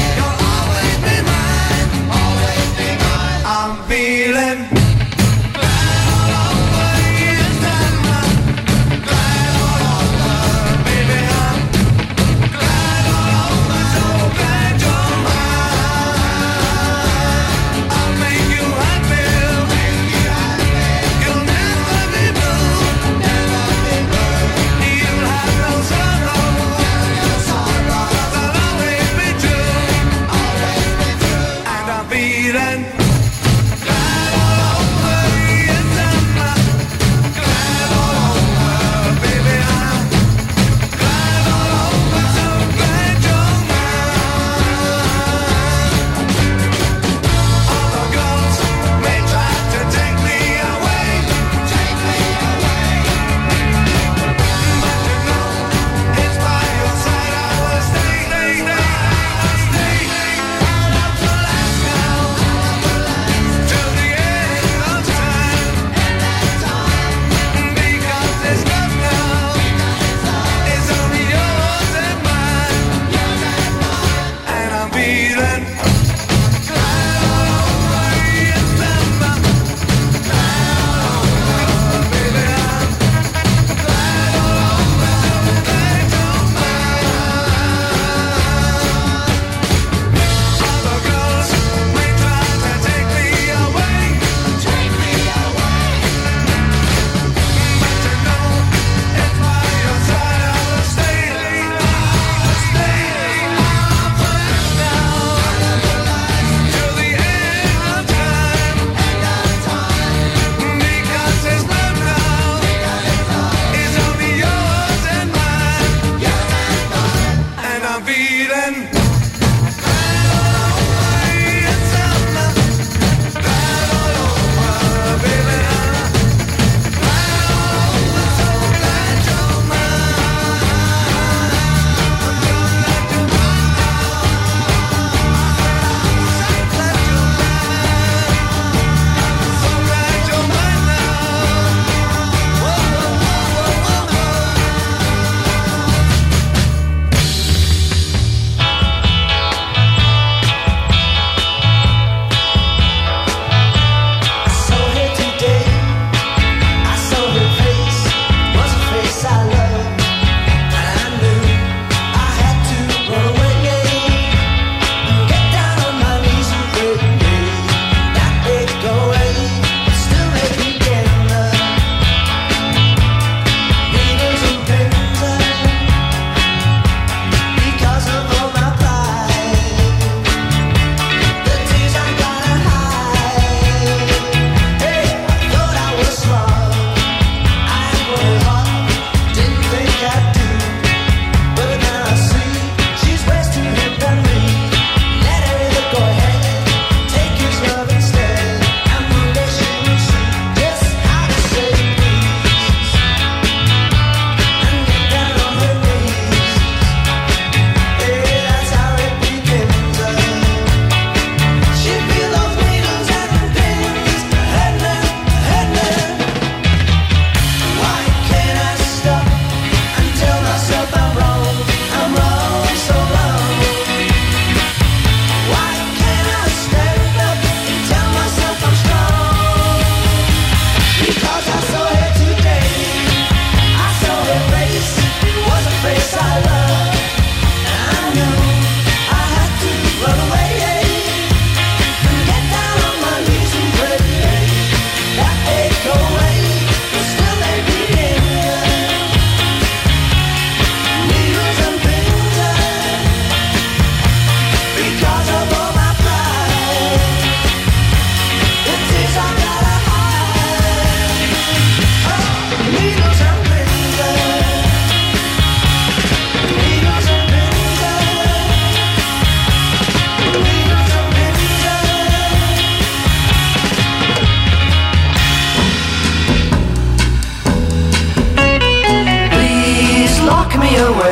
Feeling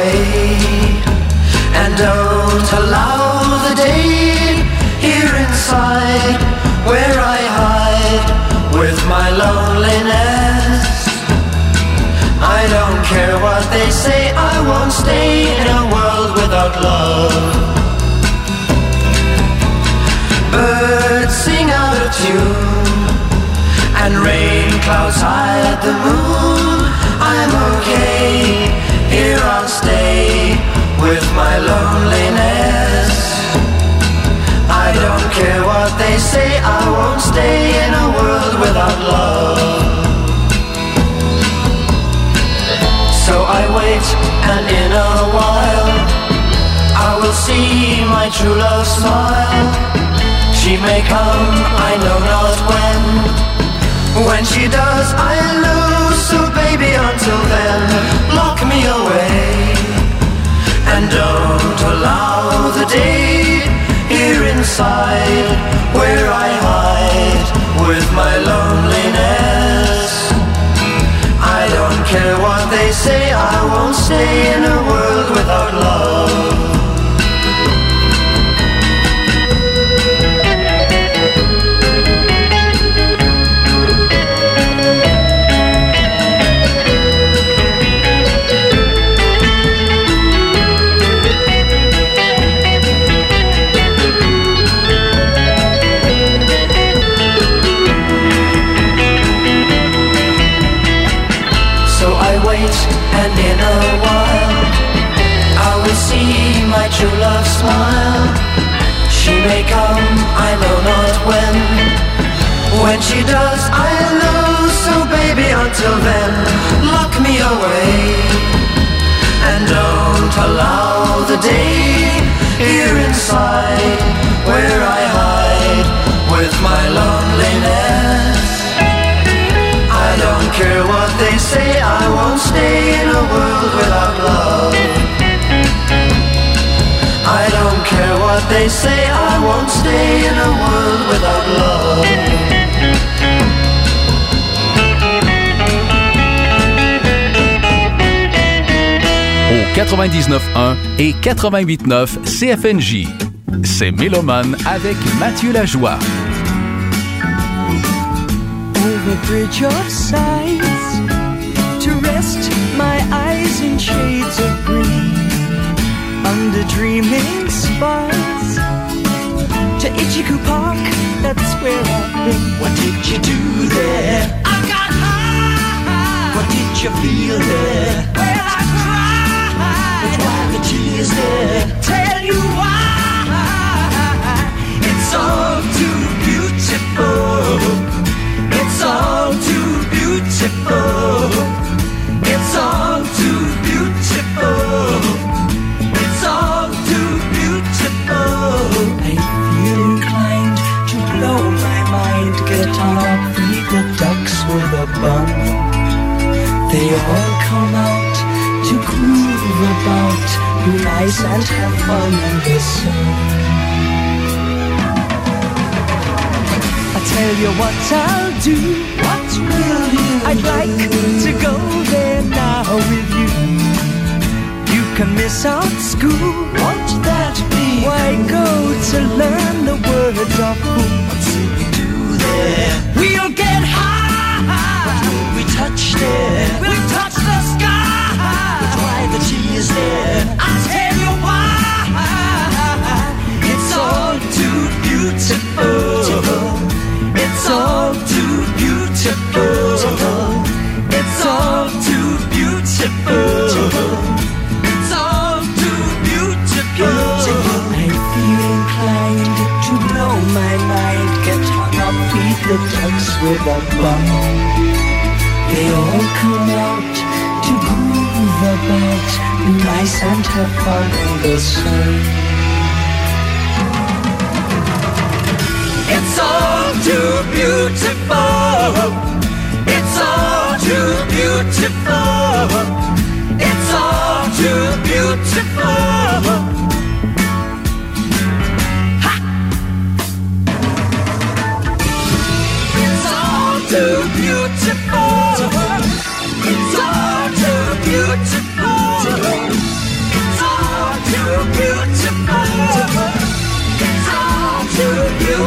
away, and don't allow the day here inside where I hide with my loneliness. I don't care what they say, I won't stay in a world without love. Birds sing out of tune, and rain clouds hide the moon. I'm okay, here I'll stay with my loneliness. I don't care what they say, I won't stay in a world without love. So I wait, and in a while I will see my true love smile. She may come, I know not when. When she does, I lose. So baby, until then, lock me away, and don't allow the day here inside where I hide with my loneliness. I don't care what they say, I won't stay in a world without love. And in a while I will see my true love smile. She may come, I know not when. When she does, I'll lose. So baby, until then, lock me away, and don't allow the day here inside where I hide with my loneliness. I don't care what they say, I won't stay in a world without love. I don't care what they say, I won't stay in a world without love. Au 99.1 et 88.9 CFNJ, c'est Mélomane avec Mathieu Lajoie. Over bridge of sighs, to rest my eyes in shades of green, under dreaming spires, to Ichiku Park, that's where I've been. What did you do there? I got high. What did you feel there? Well, I cried. But why the tears there? Tell you why. It's all too beautiful. It's all too beautiful. It's all too beautiful. It's all too beautiful. I feel inclined to blow my mind, get on up, feed the ducks with a bun. They all come out to groove about, be nice and have fun in the sun. Tell you what I'll do. What will you I'd like to go there now with you. You can miss out school. Won't that be? Why go to learn the words of food? What will we do there? We'll get high. What will we touch there? We'll touch the sky. But why the tears there? I'll tell you why. It's all too beautiful. It's all too beautiful. It's all too beautiful. It's all too beautiful. I feel inclined to blow my mind, get hung up, feed the ducks with a bun. They all come out to groove about, be nice and have fun in the sun. It's all too beautiful. It's all too beautiful. It's all too beautiful. Ha! It's all too beautiful. It's all too beautiful.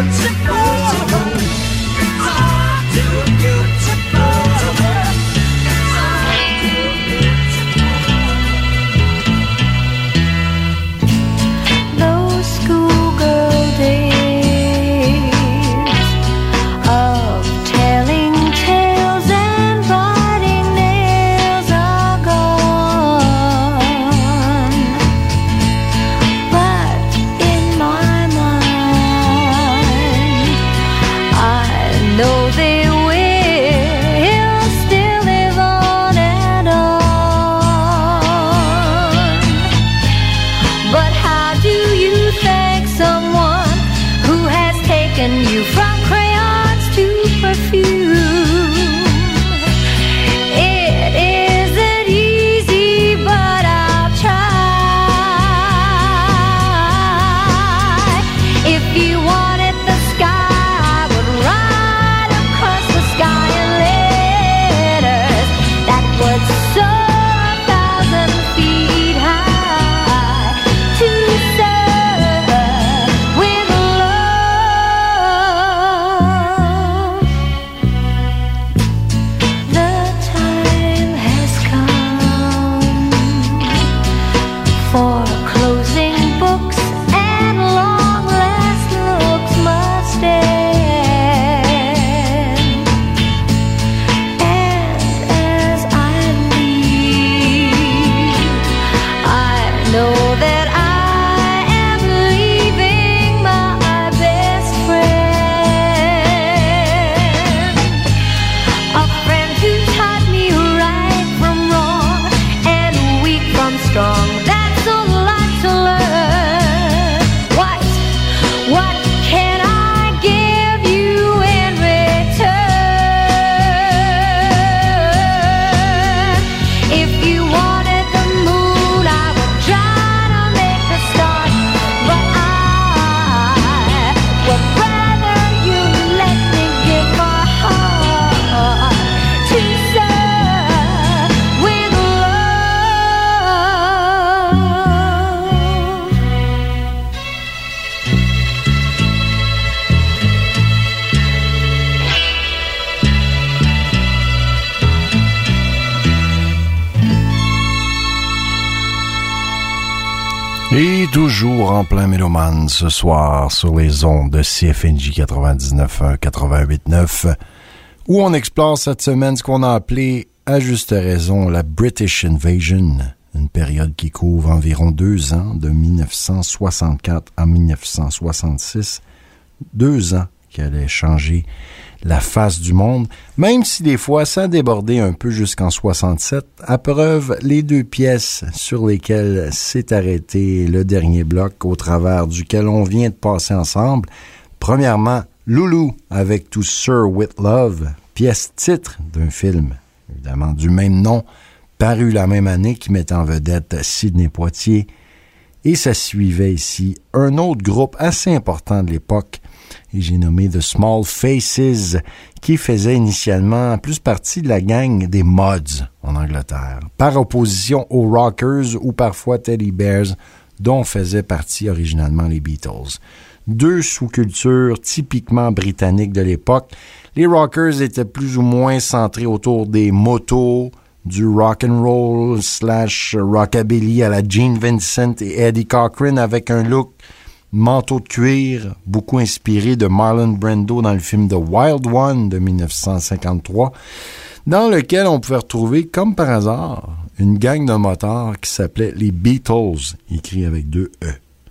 Et toujours en plein mélomane ce soir sur les ondes de CFNJ 99.1, 88.9, où on explore cette semaine ce qu'on a appelé, à juste raison, la British Invasion, une période qui couvre environ 2 ans, de 1964 à 1966. 2 ans qui allait changer la face du monde, même si des fois ça a débordé un peu jusqu'en 67, à preuve les 2 pièces sur lesquelles s'est arrêté le dernier bloc au travers duquel on vient de passer ensemble. Premièrement, Loulou avec To Sir With Love, pièce titre d'un film, évidemment du même nom, paru la même année, qui met en vedette Sidney Poitier. Et ça suivait ici un autre groupe assez important de l'époque, et j'ai nommé The Small Faces, qui faisait initialement plus partie de la gang des Mods en Angleterre, par opposition aux Rockers ou parfois Teddy Bears, dont faisaient partie originalement les Beatles. 2 sous-cultures typiquement britanniques de l'époque. Les Rockers étaient plus ou moins centrés autour des motos, du rock'n'roll / rockabilly à la Gene Vincent et Eddie Cochran, avec un look manteau de cuir, beaucoup inspiré de Marlon Brando dans le film The Wild One de 1953, dans lequel on pouvait retrouver, comme par hasard, une gang de motards qui s'appelait les Beatles, écrit avec 2 E.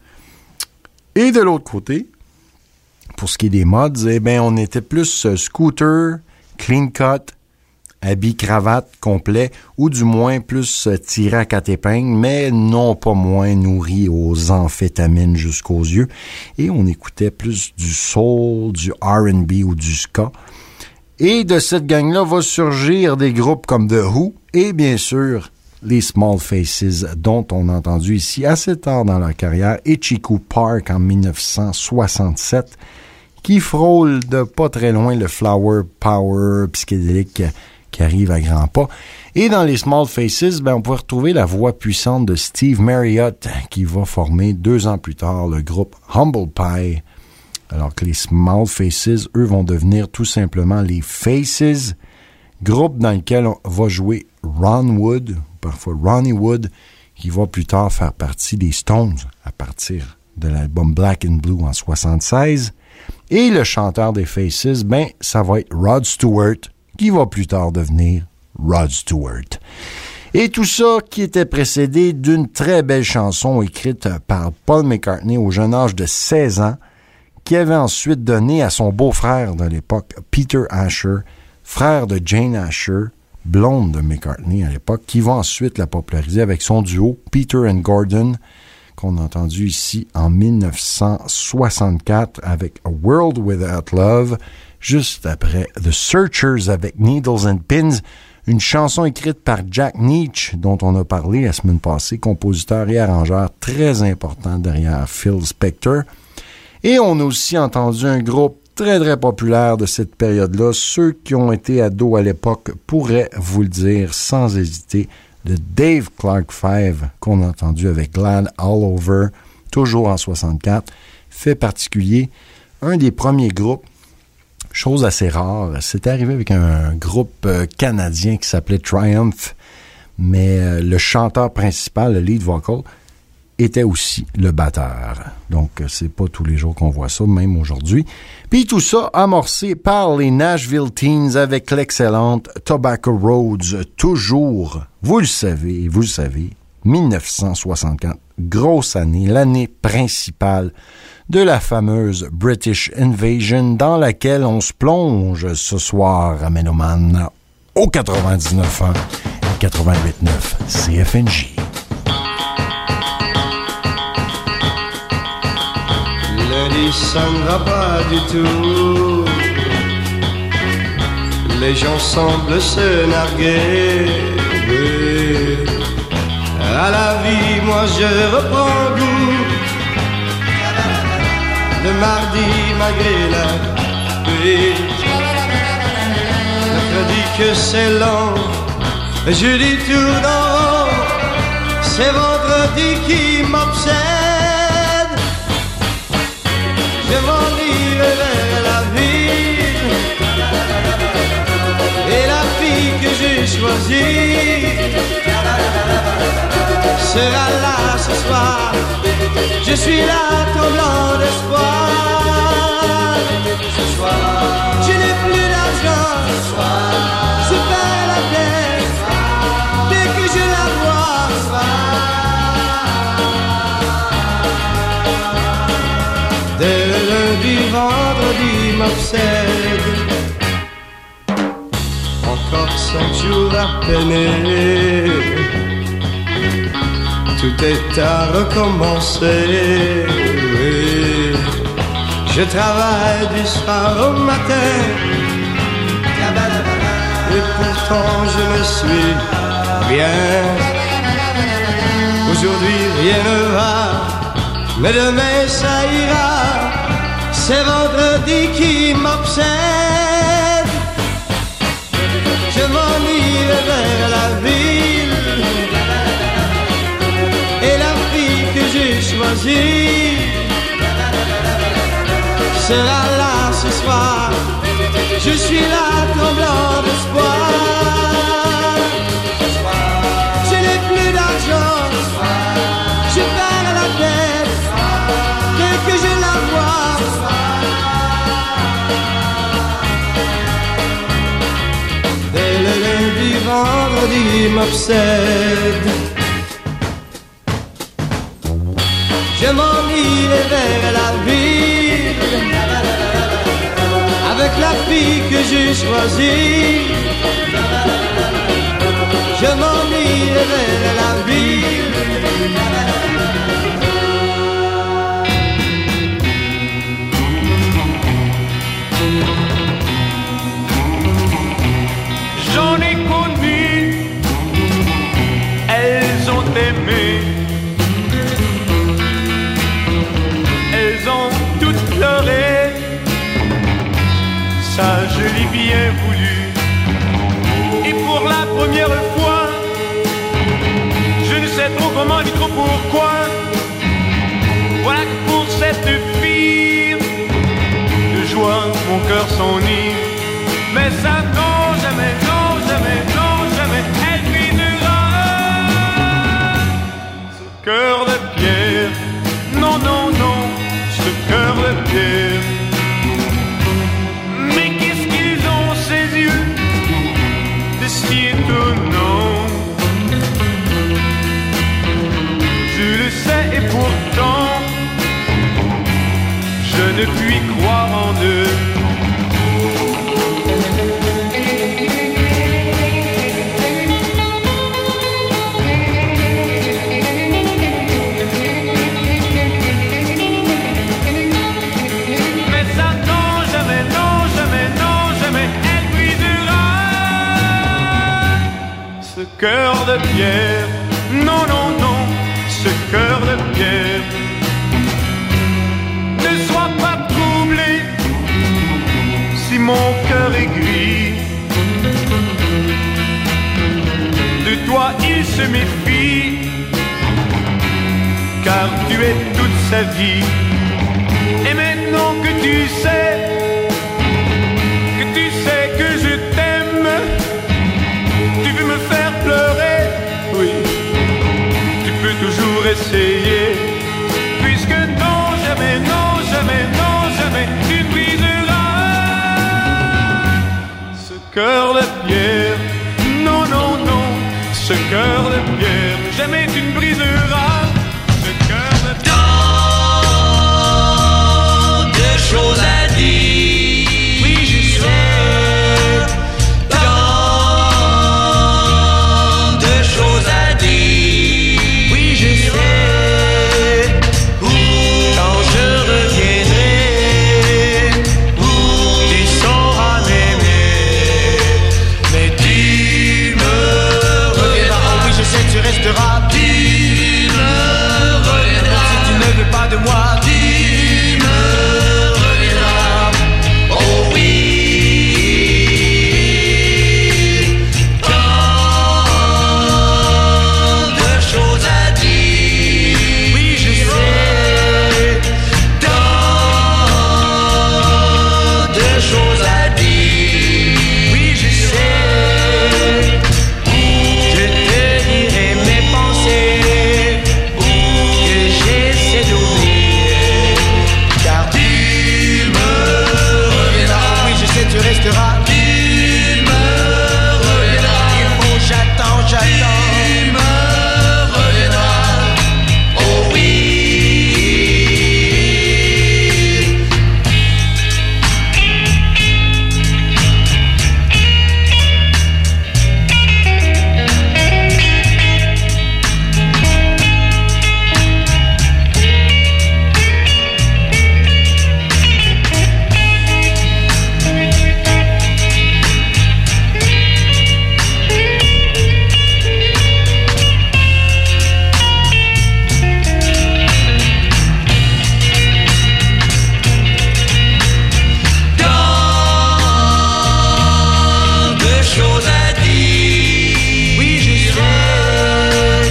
Et de l'autre côté, pour ce qui est des mods, eh bien, on était plus scooter, clean cut, habit cravate complet, ou du moins plus tiré à 4 épingles, mais non pas moins nourri aux amphétamines jusqu'aux yeux. Et on écoutait plus du soul, du R&B ou du ska. Et de cette gang-là va surgir des groupes comme The Who et bien sûr les Small Faces, dont on a entendu ici assez tard dans leur carrière, et Chico Park en 1967, qui frôle de pas très loin le flower power psychédélique qui arrive à grands pas. Et dans les Small Faces, on peut retrouver la voix puissante de Steve Marriott, qui va former 2 ans plus tard le groupe Humble Pie, Alors que les Small Faces, eux, vont devenir tout simplement les Faces, groupe dans lequel va jouer Ron Wood, parfois Ronnie Wood, qui va plus tard faire partie des Stones à partir de l'album Black and Blue en 1976. Et le chanteur des Faces, ben, ça va être Rod Stewart, qui va plus tard devenir Rod Stewart. Et tout ça qui était précédé d'une très belle chanson écrite par Paul McCartney au jeune âge de 16 ans, qui avait ensuite donné à son beau-frère de l'époque, Peter Asher, frère de Jane Asher, blonde de McCartney à l'époque, qui va ensuite la populariser avec son duo Peter and Gordon, qu'on a entendu ici en 1964 avec A World Without Love, juste après The Searchers avec Needles and Pins, une chanson écrite par Jack Nitzsche, dont on a parlé la semaine passée, compositeur et arrangeur très important derrière Phil Spector. Et on a aussi entendu un groupe très très populaire de cette période-là. Ceux qui ont été ados à l'époque pourraient vous le dire sans hésiter. Le Dave Clark 5 qu'on a entendu avec Glad All Over, toujours en 64, fait particulier. Un des premiers groupes, chose assez rare, c'était arrivé avec un groupe canadien qui s'appelait Triumph, mais le chanteur principal, le lead vocal, était aussi le batteur. Donc, c'est pas tous les jours qu'on voit ça, même aujourd'hui. Puis tout ça amorcé par les Nashville Teens avec l'excellente Tobacco Roads, toujours, vous le savez, 1964, grosse année, l'année principale de la fameuse British Invasion dans laquelle on se plonge ce soir à Méloman au 99.1 et 88.9 CFNJ. Ça ne va pas du tout. Les gens semblent se narguer. Oui. À la vie, moi je reprends goût. Le mardi, malgré la pluie. Mercredi que c'est long. Jeudi tout en haut. C'est vendredi qui m'obsède. Je m'enlise vers la ville. Et la fille que j'ai choisie sera là ce soir. Je suis là tremblant d'espoir. Ce soir, je n'ai plus d'argent. Ce soir, je perds la tête. Dès que je la vois. Dès le lundi, vendredi m'obsède. Encore 5 jours à peiner. Tout est à recommencer. Oui. Je travaille du soir au matin. Et pourtant je ne suis rien. Aujourd'hui rien ne va, mais demain ça ira. C'est vendredi qui m'obsède. Je m'enlise vers la ville. Et la fille que j'ai choisie sera là ce soir. Je suis là tremblant d'espoir. Je n'ai plus d'argent. Je perds la tête. Dès que je la vois. Dès le lundi, vendredi m'obsède. Je m'enlise vers la ville. Avec la fille que j'ai choisie. Je m'enlise vers la ville. J'en ai connu, elles ont aimé, elles ont toutes pleuré, ça je l'ai bien voulu. ne puis croire en eux. Mais ça, non, jamais, non, jamais, non, jamais, elle brisera ce cœur de pierre. Non, non, non, ce cœur de pierre. Ne sois pas troublé si mon cœur est gris. De toi il se méfie, car tu es toute sa vie. Et maintenant que tu sais que je t'aime, tu veux me faire pleurer, oui, tu peux toujours essayer. Puisque non, jamais, non, jamais, non, jamais, tu ne briseras ce cœur de pierre. Non, non, non, ce cœur de pierre, jamais tu ne briseras ce cœur de pierre. Tant de choses à dire, oui je sais. Tant de choses à dire, oui je sais. Quand je reviendrai, tu sauras m'aimer. Mais tu me reviendras. Oh oui je sais, tu resteras. Tu me reviendras. Si tu ne veux pas de moi, tu me reviendras. Oh oui. Tant de choses à dire, oui je sais. Tant de choses à dire, oui je sais. Je te dirai mes pensées que j'essaie d'oublier, car tu me reviendras. Oui je sais, tu resteras. Tu me reviendras. Il faut, j'attends, j'attends. Tu me reviendras. Oh oui. Tant de choses à dire, oui je sais.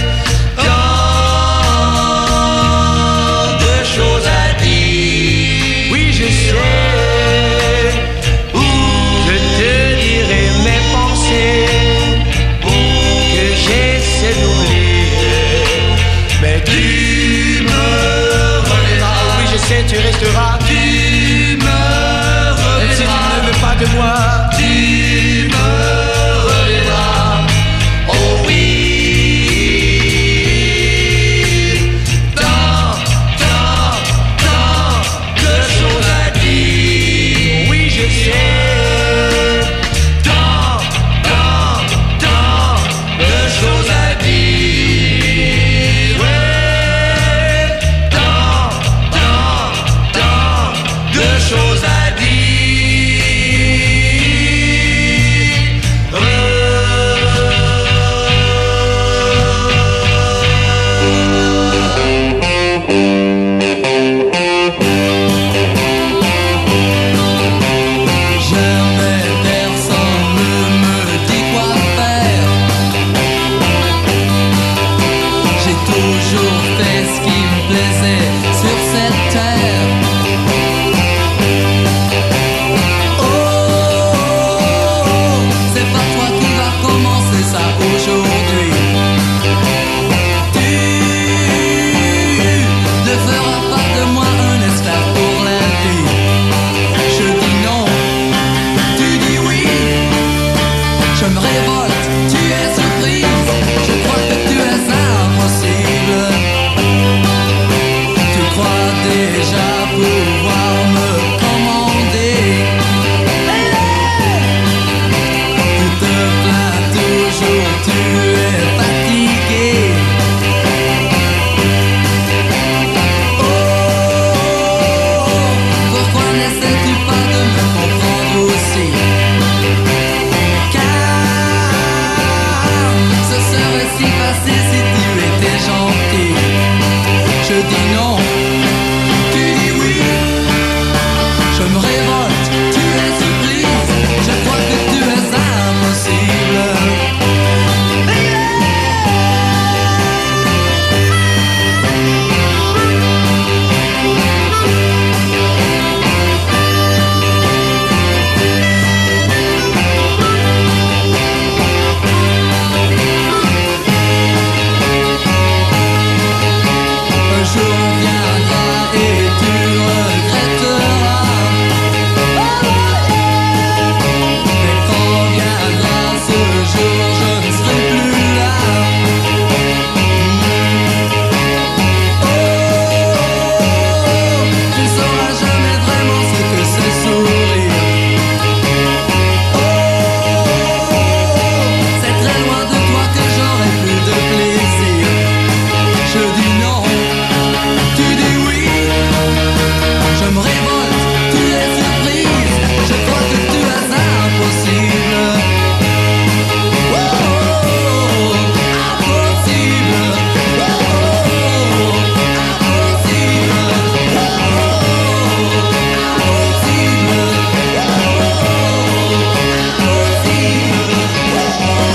Tant de choses à dire, oui je sais. Je te dirai mes pensées que j'essaie d'oublier, mais tu me reviendras. Oh oui je sais, tu resteras. Tu me reviendras. Même si tu ne veux pas de moi, tu me reviendras. Oh oui. Tant de choses à dire, oui je sais. Tant de choses à dire, ouais. Tant de choses à Jamais personne ne me dit quoi faire. J'ai toujours fait ce qui me plaisait sur cette terre. Oh, c'est pas toi qui vas commencer ça aujourd'hui. Tu ne feras pas de moi un esclave pour la vie. Je dis non, tu dis oui. Je me révolte, tu es surprise. Je crois que tu es impossible. Tu crois déjà pouvoir me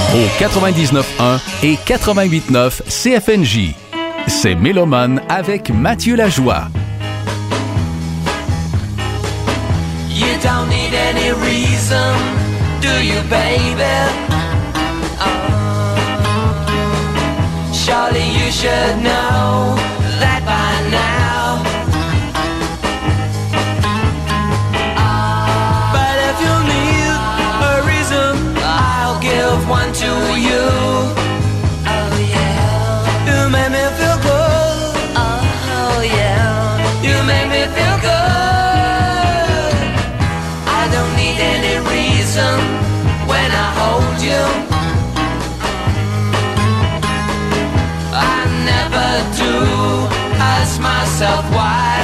au 99.1 et 88.9 CFNJ. C'est Mélomane avec Mathieu Lajoie. You don't need any reason, do you, baby? Surely you should know that by now. But if you need a reason, I'll give one to you. Oh yeah, you make me feel good. Oh yeah, you make me feel good. I don't need any reason when I hold you. Do ask myself why.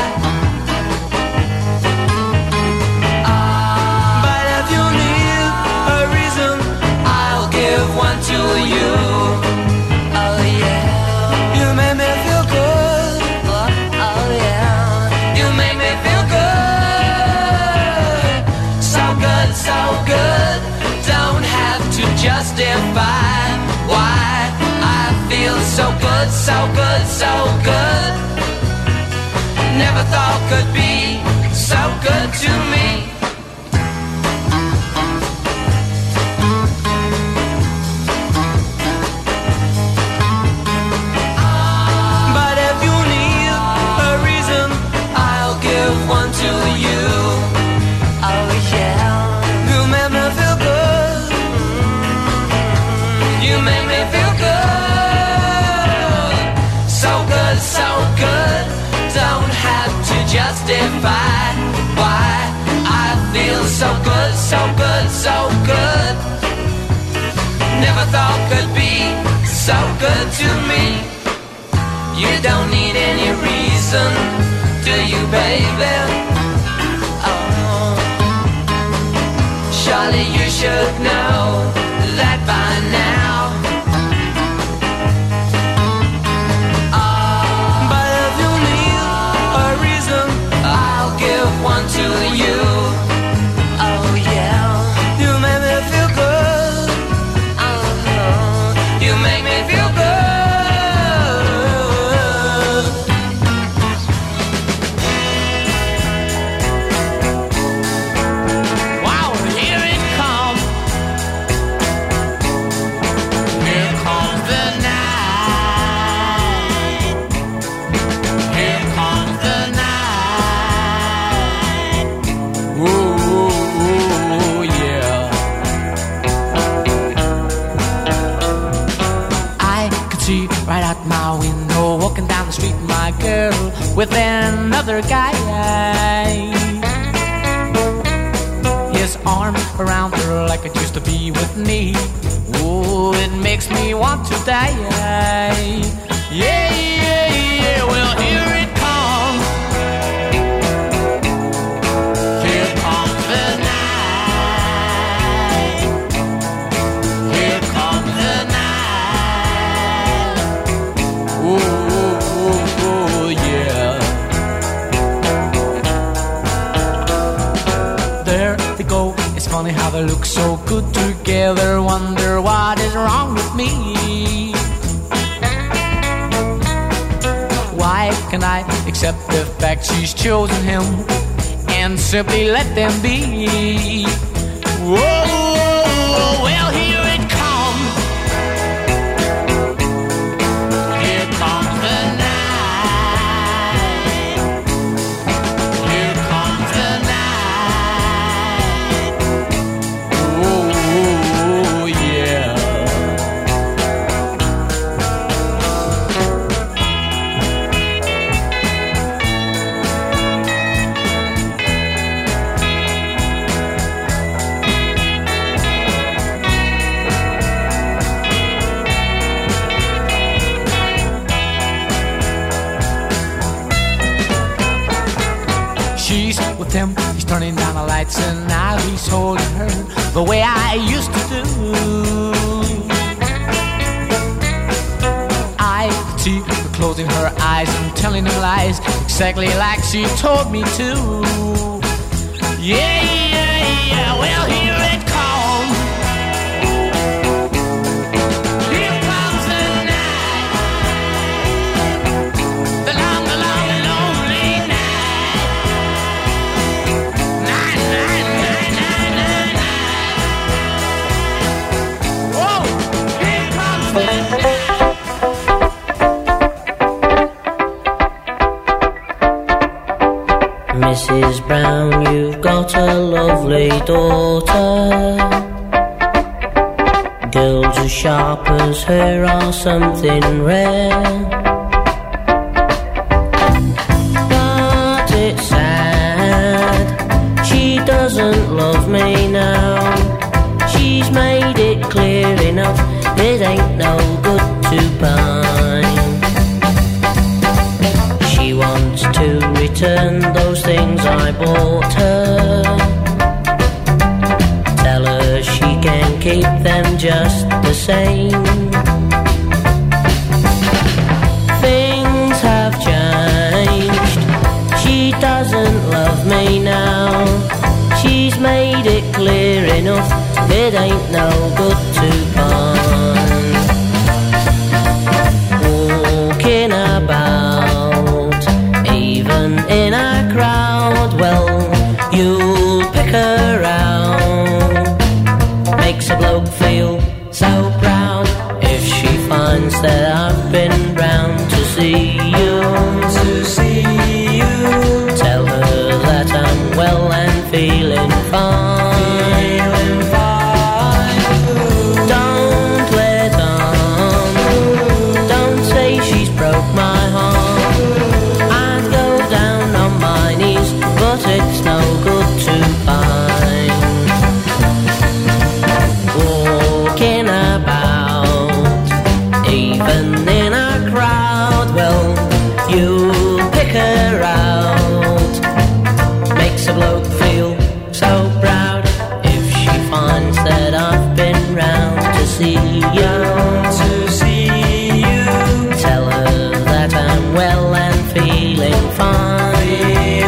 But if you need a reason, I'll give one to you. Oh yeah, you make me feel good. Oh yeah, you make me feel good. So good, don't have to justify why I feel so good, so good, so good. Never thought could be so good to me. But if you need a reason, I'll give one to you. Oh yeah, you make me feel good. You make me feel good. So good, don't have to justify why I feel so good, so good, so good. Never thought could be so good to me. You don't need any reason, do you, baby? Oh, surely you should know that by now. One to you. Oh yeah, you make me feel good. You make me feel good. Wow, here it comes. Here comes the night. Here comes the night. Ooh, yeah. I could see right out my window, walking down the street, my girl with another guy. His arm around her like it used to be with me. Ooh, it makes me want to die. Yeah, yeah, yeah. Well, here it comes. Funny how they look so good together. Wonder what is wrong with me. Why can I accept the fact she's chosen him and simply let them be? Whoa, well, here it comes. Here comes the night. Here comes the night. Oh, yeah. She's with him, he's turning down the lights, and now he's holding her the way I used to do. I could see her closing her eyes and telling him lies, exactly like she told me to. Yeah, yeah, yeah, well, here it comes. skills as sharp as her are something rare. But it's sad, she doesn't love me now. She's made it clear enough, it ain't no good to pine. She wants to return those things I bought her. Tell her she can keep them just the same. Things have changed, she doesn't love me now. She's made it clear enough, it ain't no good to pine. Walking about, even in a crowd, well, you'll pick her out. Makes a bloke feel so proud if she finds that I've been round to see you. Tell her that I'm well and feeling fine. Don't let on, don't say she's broke my heart. I'd go down on my knees, but it's no good to pine. Walking about, even in a crowd, well, you'll pick her out. Makes a bloke feel so proud if she finds that I've been round to see you. Tell her that I'm well and feeling fine.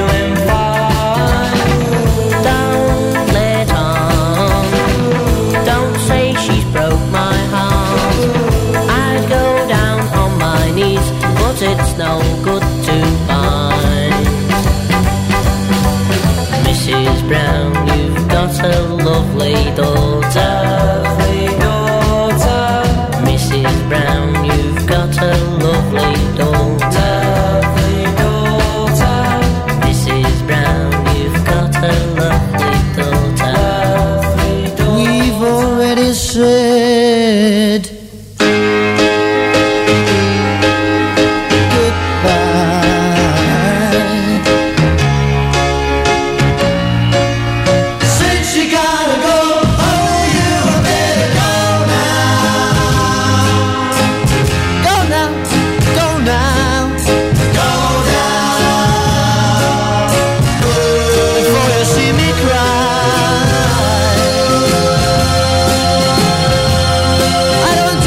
Don't let on, don't say she's broke my heart. I'd go down on my knees, but it's no good to pine. Mrs. Brown, you've got a lovely daughter. Mrs. Brown, you've got a lovely daughter. Mrs. Brown, you've got a lovely daughter. We've already said Since you gotta go, oh, you better go now. go now, go now, Go now. before you see me cry. I don't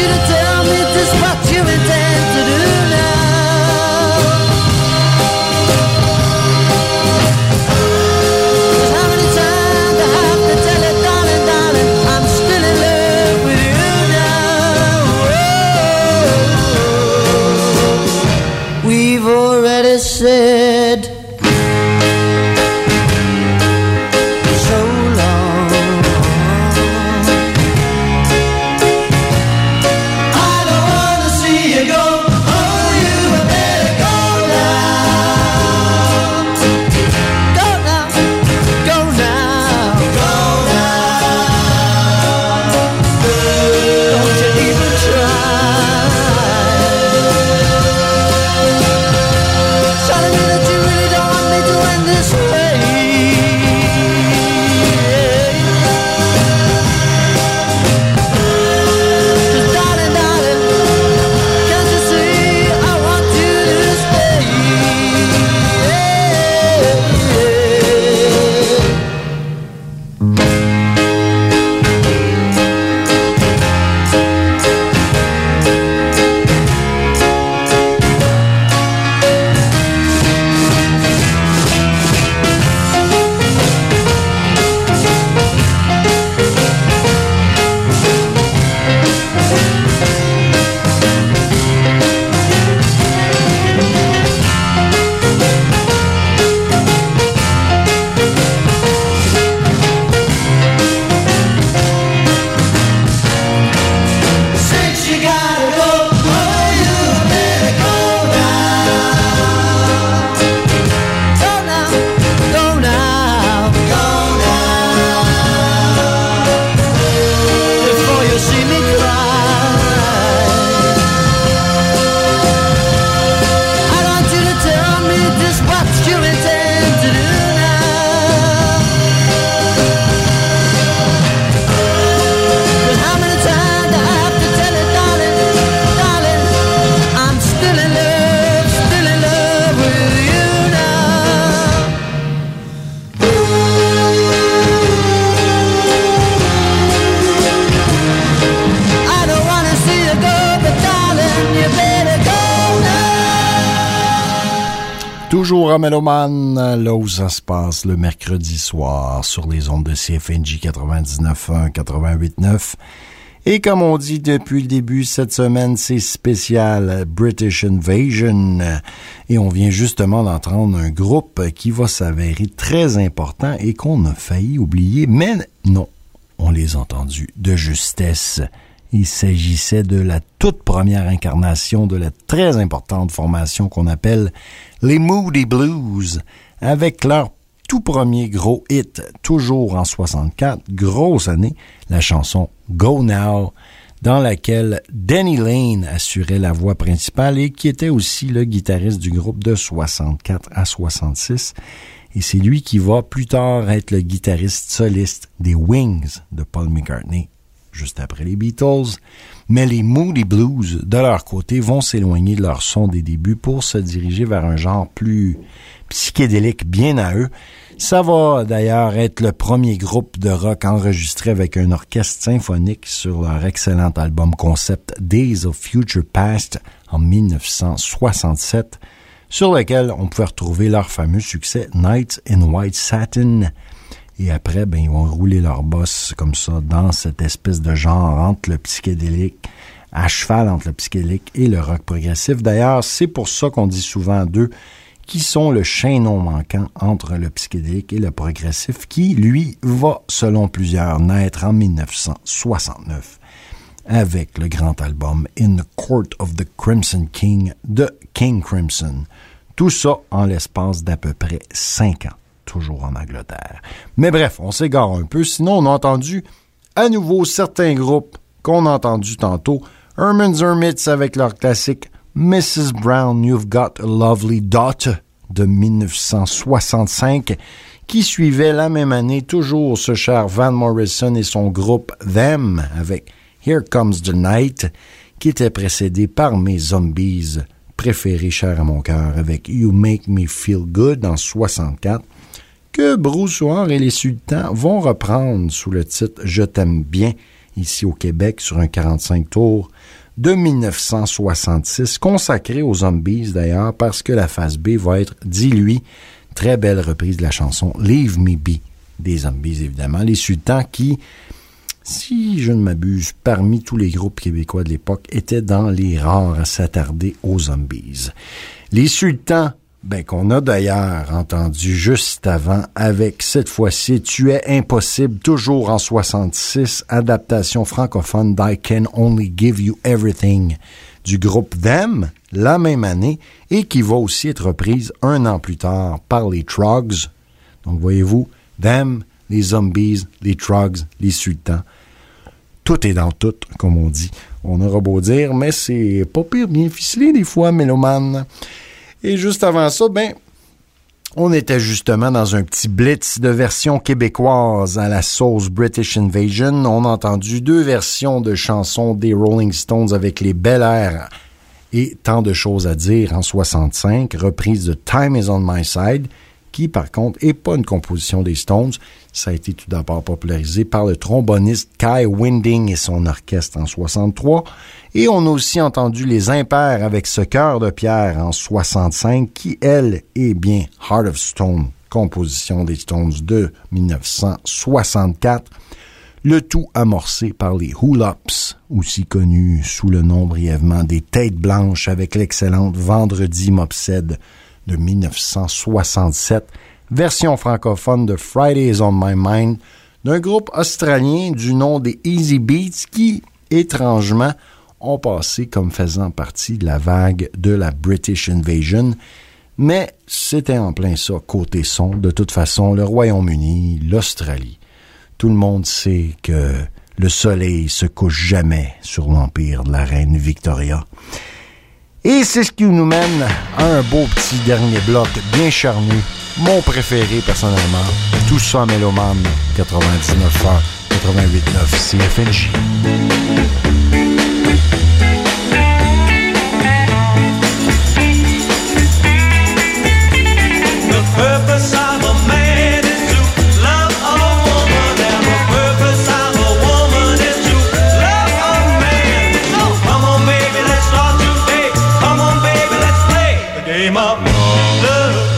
Toujours à Mélomane, là où ça se passe le mercredi soir sur les ondes de CFNJ 99.1, 88.9. Et comme on dit depuis le début, cette semaine, c'est spécial British Invasion. Et on vient justement d'entendre un groupe qui va s'avérer très important et qu'on a failli oublier. Mais non, on les a entendus de justesse. Il s'agissait de la toute première incarnation de la très importante formation qu'on appelle les Moody Blues, avec leur tout premier gros hit, toujours en 64, grosse année, la chanson Go Now, dans laquelle Denny Laine assurait la voix principale et qui était aussi le guitariste du groupe de 64 à 66. Et c'est lui qui va plus tard être le guitariste soliste des Wings de Paul McCartney, juste après les Beatles. Mais les Moody Blues, de leur côté, vont s'éloigner de leur son des débuts pour se diriger vers un genre plus psychédélique bien à eux. Ça va d'ailleurs être le premier groupe de rock enregistré avec un orchestre symphonique sur leur excellent album concept Days of Future Past en 1967, sur lequel on pouvait retrouver leur fameux succès Night in White Satin. Et après, ils vont rouler leur boss comme ça dans cette espèce de genre entre le psychédélique, à cheval entre le psychédélique et le rock progressif. D'ailleurs, c'est pour ça qu'on dit souvent d'eux qui sont le chaînon manquant entre le psychédélique et le progressif, qui, lui, va, selon plusieurs, naître en 1969 avec le grand album In the Court of the Crimson King de King Crimson. Tout ça en l'espace d'à peu près 5 ans. Toujours en Angleterre. Mais bref, on s'égare un peu. Sinon, on a entendu à nouveau certains groupes qu'on a entendus tantôt. Herman's Hermits avec leur classique Mrs. Brown, You've Got a Lovely Daughter de 1965, qui suivait la même année toujours ce cher Van Morrison et son groupe Them avec Here Comes the Night, qui était précédé par mes Zombies préférés chers à mon cœur avec You Make Me Feel Good en 64, que Bruce Soir et les Sultans vont reprendre sous le titre Je t'aime bien, ici au Québec, sur un 45 tours de 1966, consacré aux Zombies d'ailleurs, parce que la phase B va être, dis-lui, très belle reprise de la chanson Leave Me Be, des Zombies évidemment. Les Sultans qui, si je ne m'abuse, parmi tous les groupes québécois de l'époque, étaient dans les rares à s'attarder aux Zombies. Les Sultans, qu'on a d'ailleurs entendu juste avant avec, cette fois-ci, Tu es impossible, toujours en 66, adaptation francophone d'I Can Only Give You Everything du groupe Them, la même année, et qui va aussi être reprise un an plus tard par les Troggs. Donc, voyez-vous, Them, les Zombies, les Troggs, les Sultans, tout est dans tout, comme on dit. On aura beau dire, mais c'est pas pire bien ficelé des fois, Mélomane. Et juste avant ça, on était justement dans un petit blitz de versions québécoises à la sauce British Invasion. On a entendu 2 versions de chansons des Rolling Stones avec les Bel Air et Tant de choses à dire en 65, reprise de Time is on my side, qui par contre n'est pas une composition des Stones. Ça a été tout d'abord popularisé par le tromboniste Kai Winding et son orchestre en 63. Et on a aussi entendu les Impairs avec Ce cœur de pierre en 65, qui, elle, est bien Heart of Stone, composition des Stones de 1964. Le tout amorcé par les Hoolops, aussi connus sous le nom brièvement des Têtes Blanches, avec l'excellente Vendredi m'obsède de 1967, version francophone de Friday is on my mind, d'un groupe australien du nom des Easy Beats qui, étrangement, ont passé comme faisant partie de la vague de la British Invasion, mais c'était en plein ça, côté son. De toute façon, le Royaume-Uni, l'Australie, tout le monde sait que le soleil se couche jamais sur l'empire de la reine Victoria. Et c'est ce qui nous mène à un beau petit dernier bloc bien charnu, mon préféré personnellement, tout ça Mélomane, 99 heures, 88.9 CFNJ. The purpose of a man is to love a woman, and the purpose of a woman is to love a man. So come on, baby, let's start today. Come on, baby, let's play the game of love.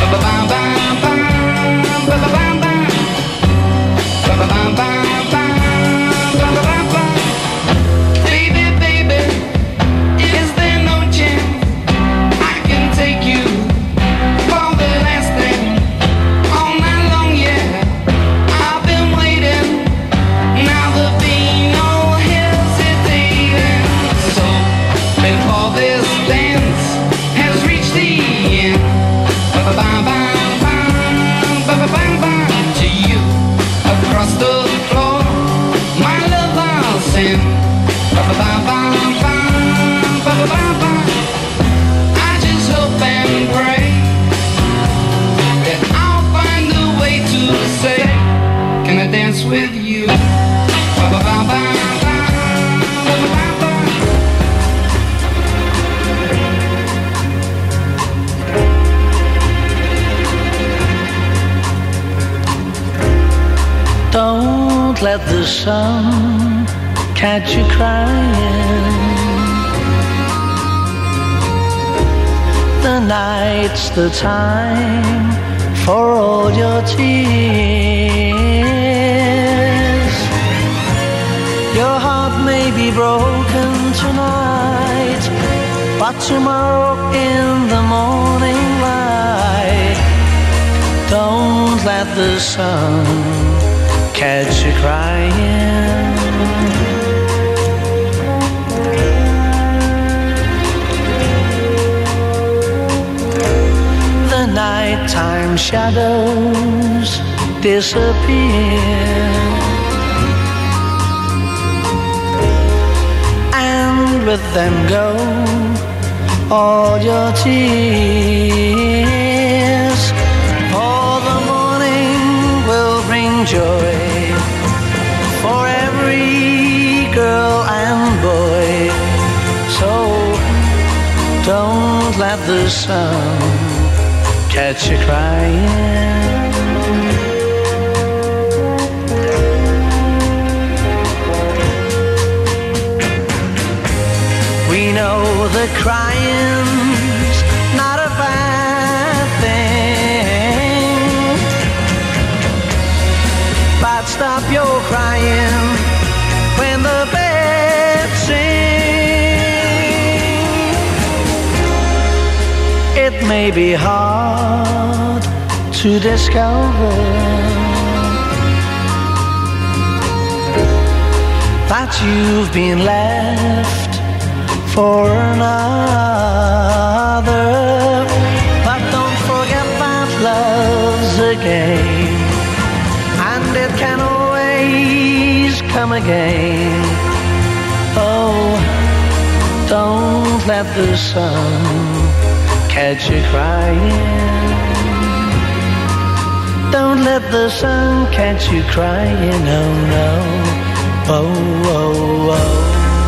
With you. Don't let the sun catch you crying. The night's the time for all your tears. Your heart may be broken tonight, but tomorrow in the morning light, don't let the sun catch you crying. The nighttime shadows disappear, and with them go all your tears. For the morning will bring joy for every girl and boy. So don't let the sun catch you crying. We know that crying's not a bad thing, but stop your crying when the birds sing. It may be hard to discover that you've been left for another, but don't forget that love's a game, and it can always come again. Oh, don't let the sun catch you crying. Don't let the sun catch you crying, oh no, oh, oh, oh.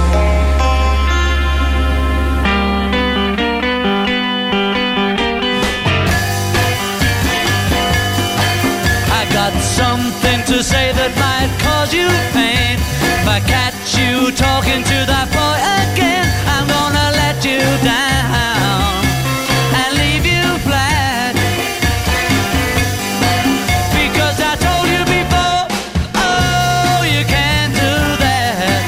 Something to say that might cause you pain. If I catch you talking to that boy again, I'm gonna let you down and leave you flat. Because I told you before, oh, you can't do that.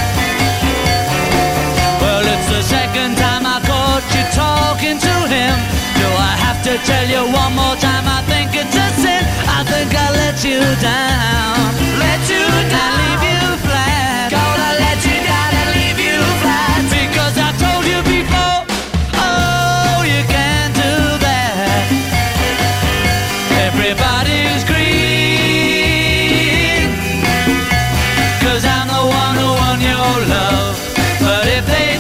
Well, it's the second time I caught you talking to him. Do I have to tell you one more time? I think it's a sin. I think I let you down, and leave you flat. Gonna let you down and leave you flat. Because I told you before, oh, you can't do that. Everybody's green, 'cause I'm the one who won your love. But if they'd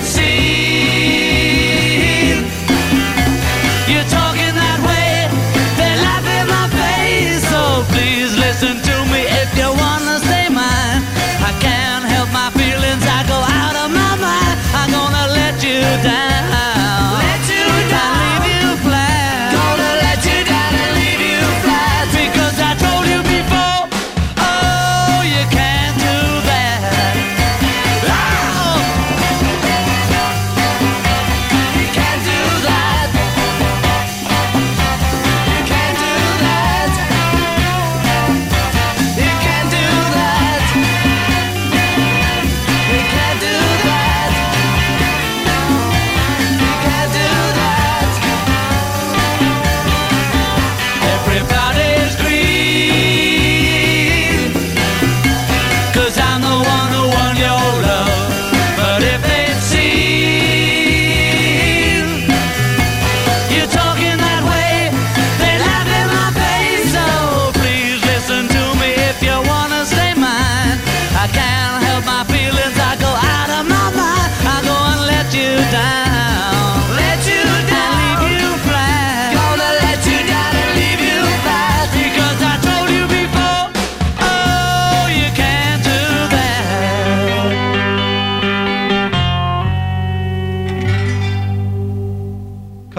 seen you talking that way, they'd laugh in my face. So please listen to me if you wanna stay mine. I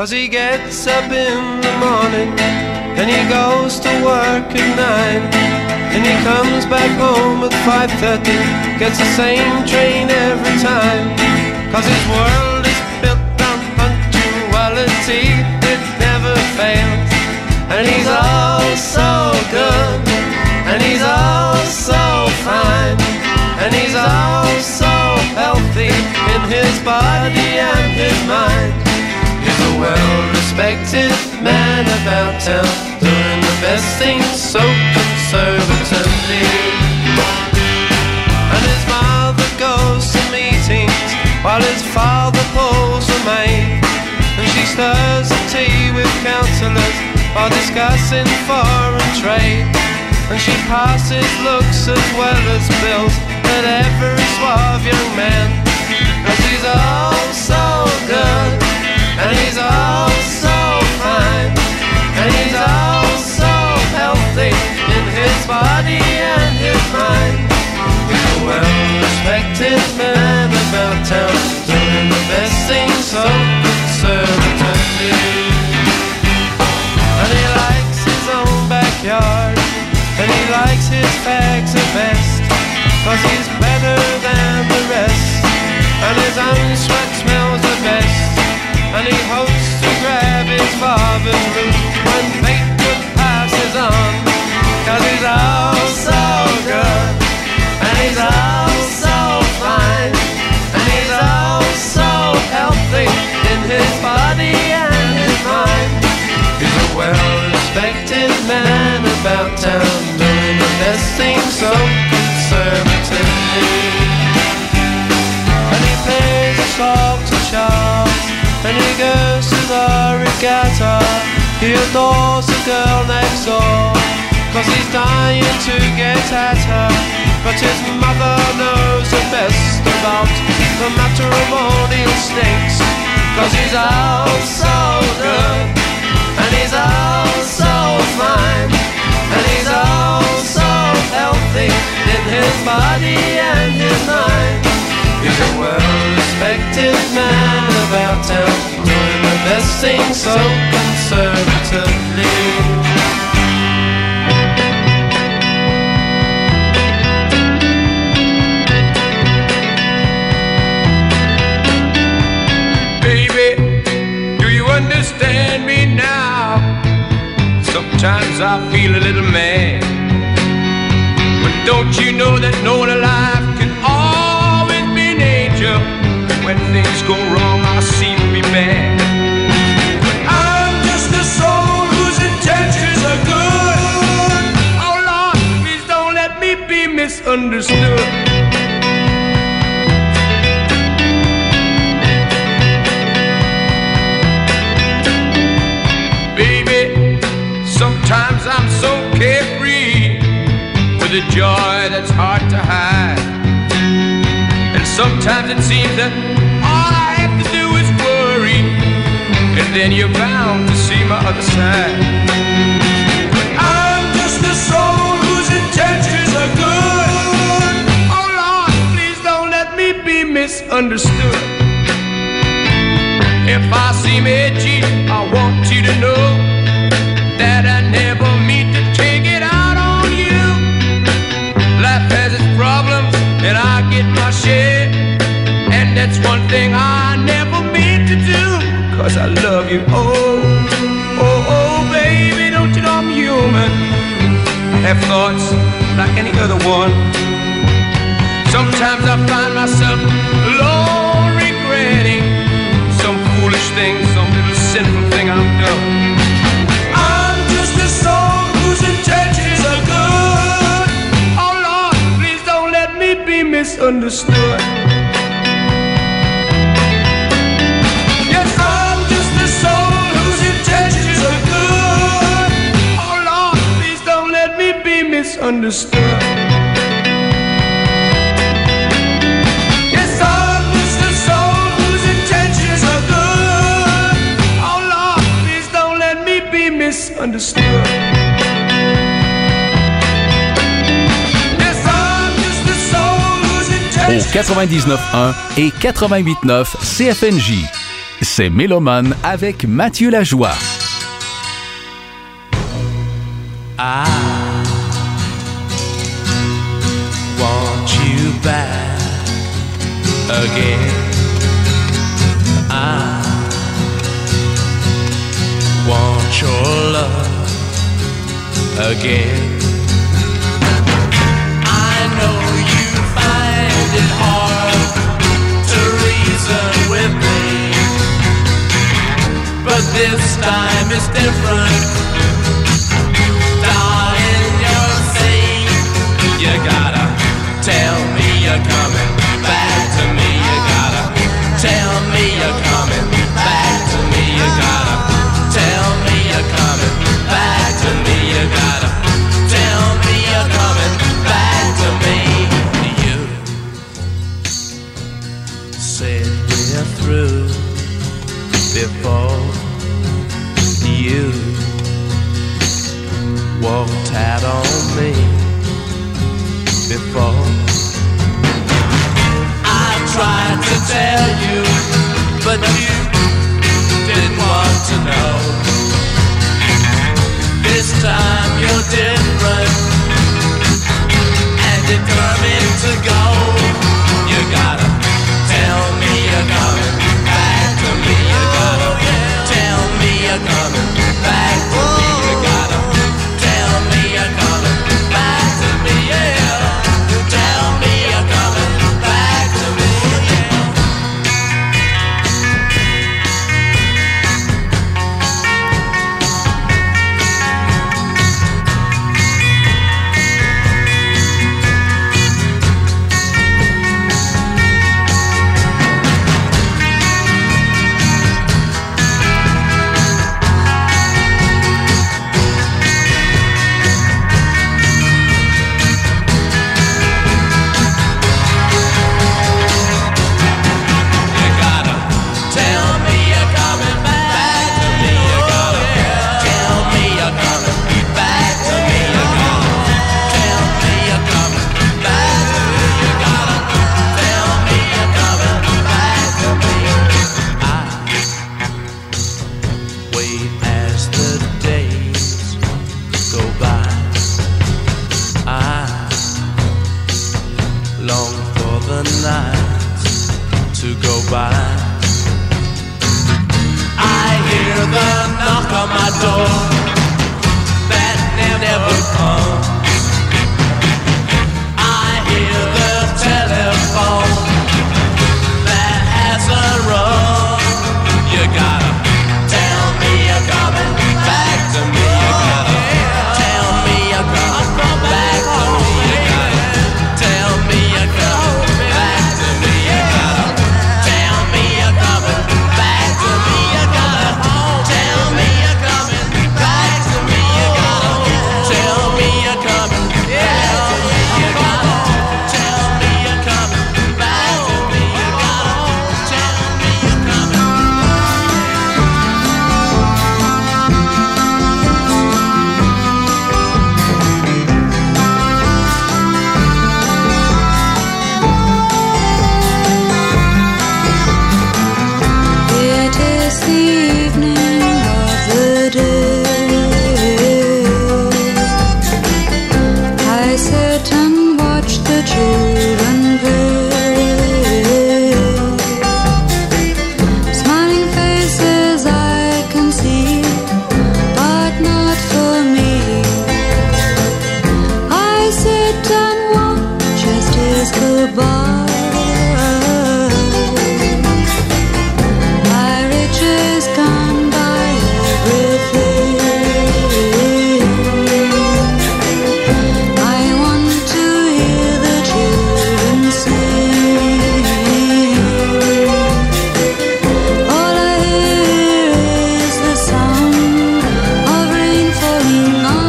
'cause he gets up in the morning and he goes to work at 9, and he comes back home at 5:30, gets the same train every time, 'cause his world is built on punctuality, it never fails. And he's all so good, and he's all so fine, and he's all so healthy in his body and his mind. He's a well-respected man about town, doing the best things so conservatively. And his mother goes to meetings while his father pulls a maid, and she stirs the tea with counsellors while discussing foreign trade. And she passes looks as well as bills at every suave young man, 'cause he's all so good, and he's all so fine, and he's all so healthy in his body and his mind. He's a well-respected man about town, doing the best things so conservatively. And he likes his own backyard, and he likes his fags the best, 'cause he's better than the rest, and his own sweat smells the best. And he hopes to grab his father's root when fate passes on, 'cause he's all so good, and he's all so fine, and he's all so healthy in his body and his mind. He's a well-respected man about town, doing the best things so conservatively. And he plays a song to Charles, and he goes to the regatta. He adores the girl next door, 'cause he's dying to get at her, but his mother knows the best about the matrimonial snakes, 'cause he's all so good, and he's all so fine, and he's all so healthy in his body and his mind. He's a well-respected man about town, doing the best things so conservatively. Baby, do you understand me now? Sometimes I feel a little mad, but don't you know that no one alive can always be an angel? When things go wrong, I seem to be bad. But I'm just a soul whose intentions are good. Oh Lord, please don't let me be misunderstood. Baby, sometimes I'm so carefree, with a joy that's hard to hide. And sometimes it seems that all I have to do is worry, and then you're bound to see my other side. But I'm just a soul whose intentions are good. Oh Lord, please don't let me be misunderstood. If I seem edgy, I want you to know that I never mean to take it out on you. Life has its problems, and I get my share, and that's one thing I never mean to do, 'cause I love you. Oh, oh, oh, baby, don't you know I'm human? I have thoughts like any other one. Sometimes I find myself alone regretting some foolish thing, some little sinful thing I've done. I'm just a soul whose intentions are good. Oh Lord, please don't let me be misunderstood. Yes, I'm just a soul whose intentions are good. Oh Lord, please don't let me be misunderstood. Yes, I'm just a soul whose intentions are good. Oh Lord, please don't let me be misunderstood. Au 99.1 et 88.9 CFNJ. C'est Mélomane avec Mathieu Lajoie. I want you back again. I want your love again. I know you find it hard to reason with me, but this time it's different. You gotta tell me you're coming back to me. You gotta tell me you're coming back to me. You gotta tell me you're coming back to me. You gotta tell me you're coming back to me. You said we're through before you walked out on me. Before I tried to tell you, but you didn't want to know. This time you're different and determined to go. You gotta tell me you're coming back to me. You gotta tell me you're coming back to me. You gotta tell me you're coming back to me. Yeah.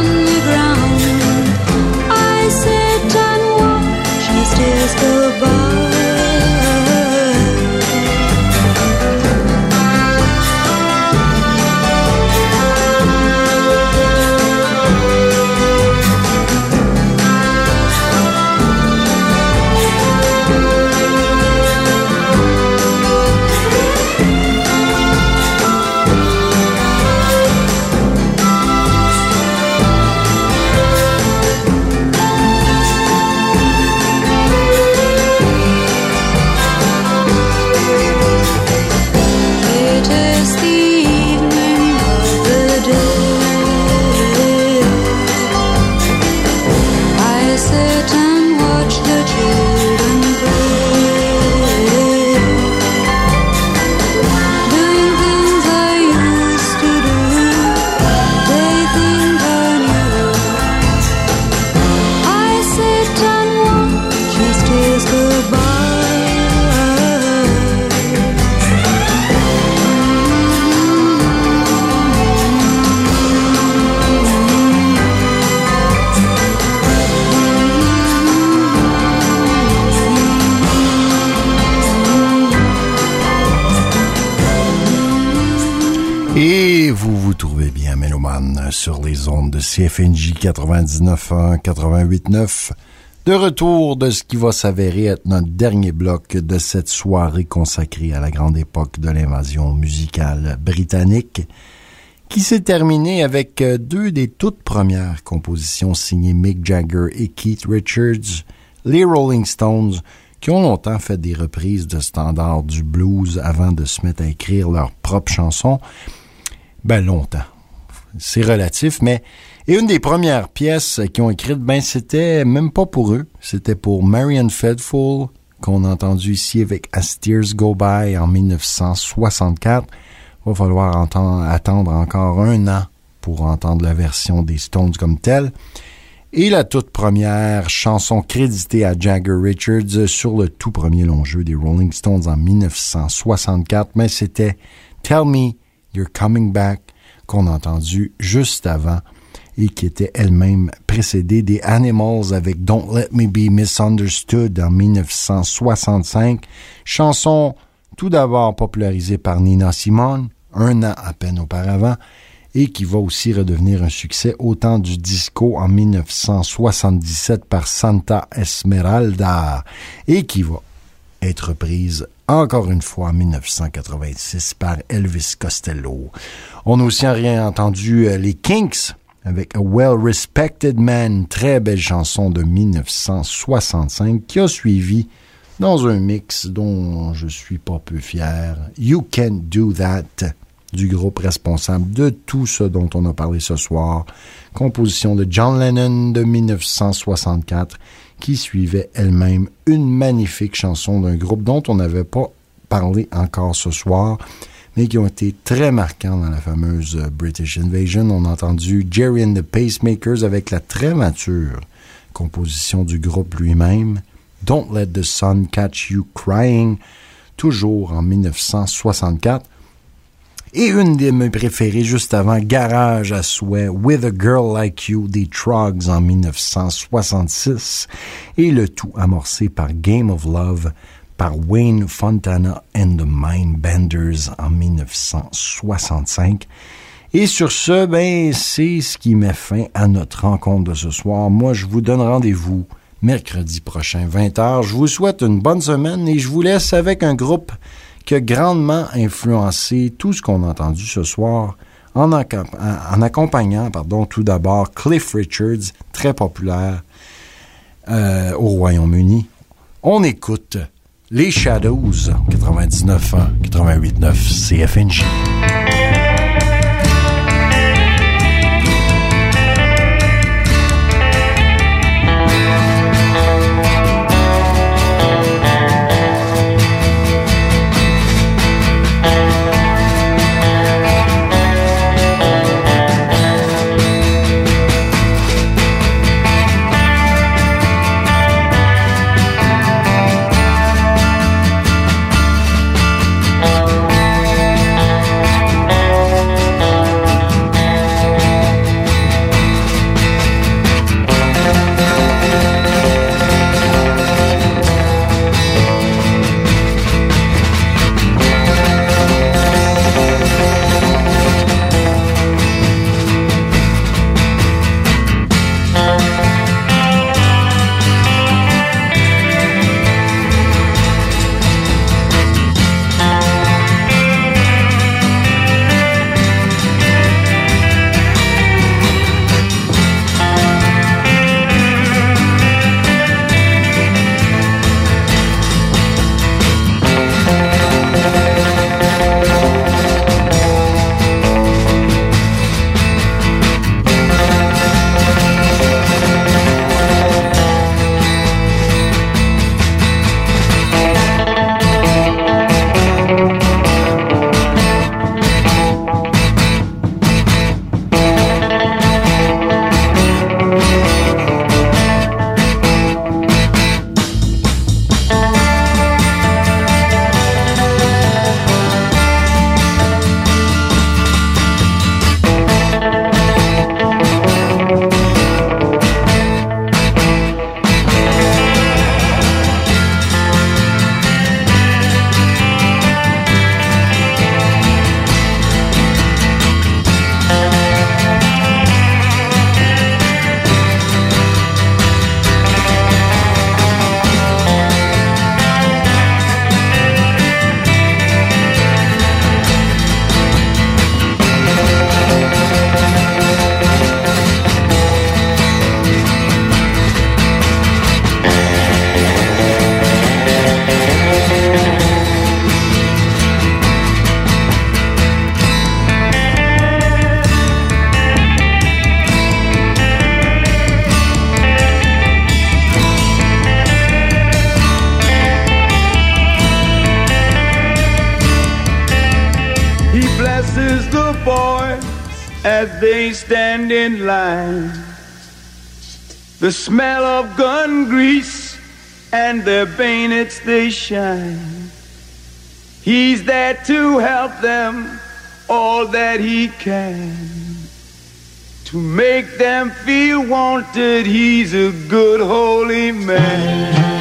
Goodbye. sur les ondes de CFNJ 99.1, 88.9. De retour de ce qui va s'avérer être notre dernier bloc de cette soirée consacrée à la grande époque de l'invasion musicale britannique, qui s'est terminée avec deux des toutes premières compositions signées Mick Jagger et Keith Richards, les Rolling Stones, qui ont longtemps fait des reprises de standards du blues avant de se mettre à écrire leurs propres chansons. Ben, longtemps. C'est relatif, mais... Et une des premières pièces qu'ils ont écrites, ben, c'était même pas pour eux. C'était pour Marianne Faithfull, qu'on a entendu ici avec As Tears Go By en 1964. Il va falloir attendre encore un an pour entendre la version des Stones comme telle. Et la toute première chanson créditée à Jagger Richards sur le tout premier long jeu des Rolling Stones en 1964, mais c'était Tell Me You're Coming Back, qu'on a entendu juste avant et qui était elle-même précédée des Animals avec Don't Let Me Be Misunderstood en 1965, chanson tout d'abord popularisée par Nina Simone, un an à peine auparavant, et qui va aussi redevenir un succès au temps du disco en 1977 par Santa Esmeralda, et qui va être reprise encore une fois en 1986 par Elvis Costello. On a aussi rien entendu les Kinks avec A Well-Respected Man, très belle chanson de 1965 qui a suivi dans un mix dont je suis pas peu fier, You Can't Do That, du groupe responsable de tout ce dont on a parlé ce soir, composition de John Lennon de 1964, qui suivait elle-même une magnifique chanson d'un groupe dont on n'avait pas parlé encore ce soir, mais qui ont été très marquants dans la fameuse British Invasion. On a entendu Jerry and the Pacemakers avec la très mature composition du groupe lui-même, Don't Let the Sun Catch You Crying, toujours en 1964. Et une de mes préférées juste avant, Garage à souhait, With a Girl Like You, des Troggs en 1966, et le tout amorcé par Game of Love, par Wayne Fontana and the Mindbenders en 1965. Et sur ce, ben, c'est ce qui met fin à notre rencontre de ce soir. Moi, je vous donne rendez-vous mercredi prochain, 20h. Je vous souhaite une bonne semaine et je vous laisse avec un groupe qui a grandement influencé tout ce qu'on a entendu ce soir en accompagnant tout d'abord Cliff Richards, très populaire au Royaume-Uni. On écoute les Shadows, 99.1, 88.9 CFNJ. as they stand in line. The smell of gun grease and their bayonets they shine. He's there to help them all that he can. To make them feel wanted, he's a good holy man.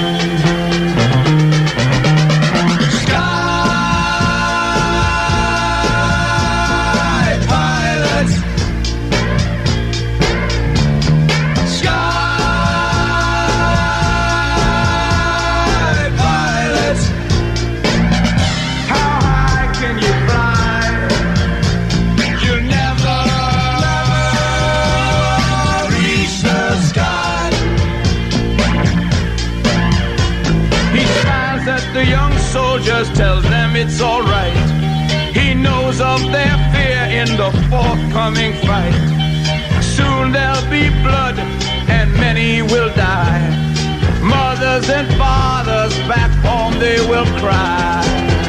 Just tells them it's alright. He knows of their fear in the forthcoming fight. Soon there'll be blood and many will die. Mothers and fathers back home they will cry.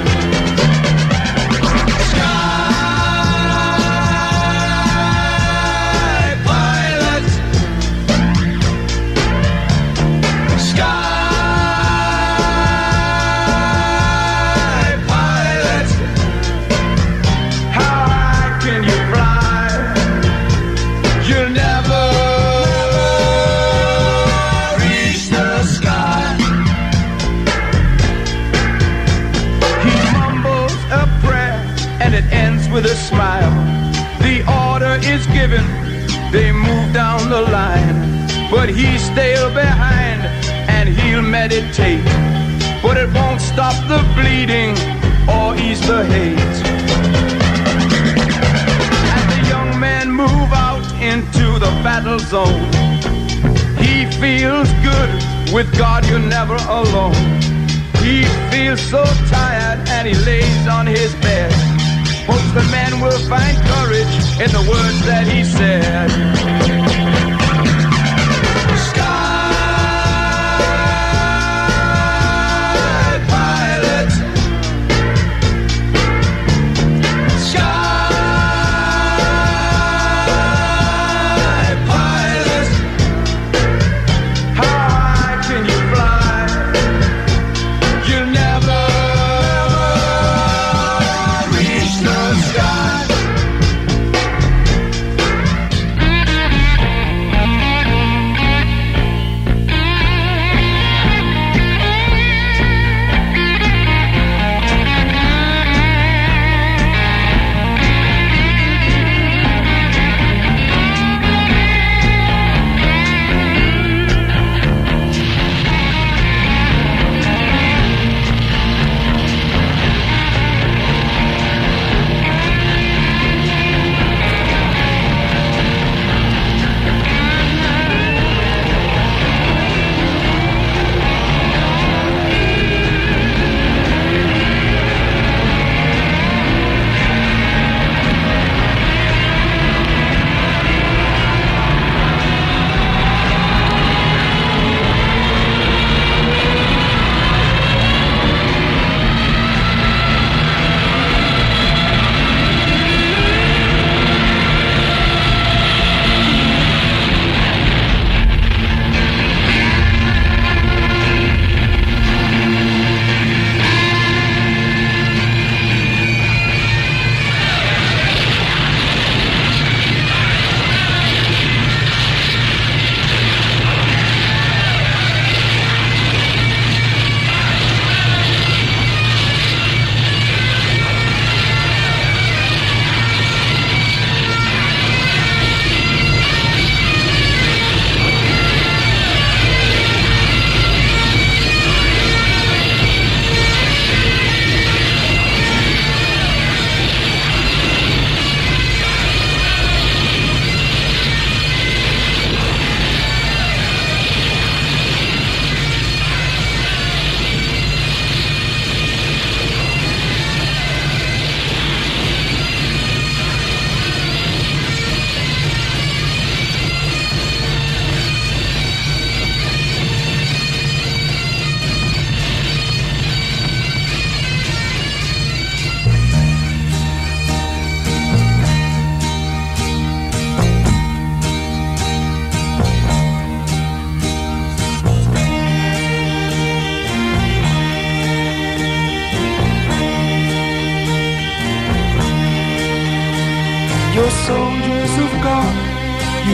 Sky pilots, sky. With a smile, the order is given, they move down the line, but he's still behind and he'll meditate, but it won't stop the bleeding or ease the hate. As the young men move out into the battle zone, he feels good, with God you're never alone. He feels so tired and he lays on his bed. Hopes the man will find courage in the words that he said. Sky pilot, sky pilot, how high can you fly? You'll never reach the sky.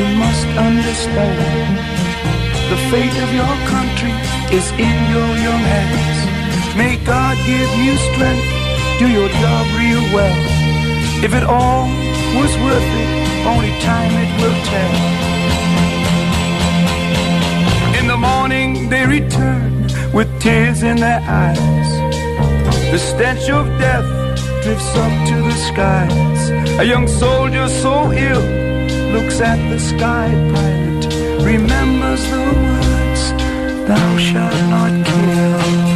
must understand, the fate of your country is in your young hands. May God give you strength, do your job real well. If it all was worth it, only time it will tell. In the morning they return with tears in their eyes. The stench of death drifts up to the skies. A young soldier so ill looks at the sky pilot, remembers the words, thou shalt not kill.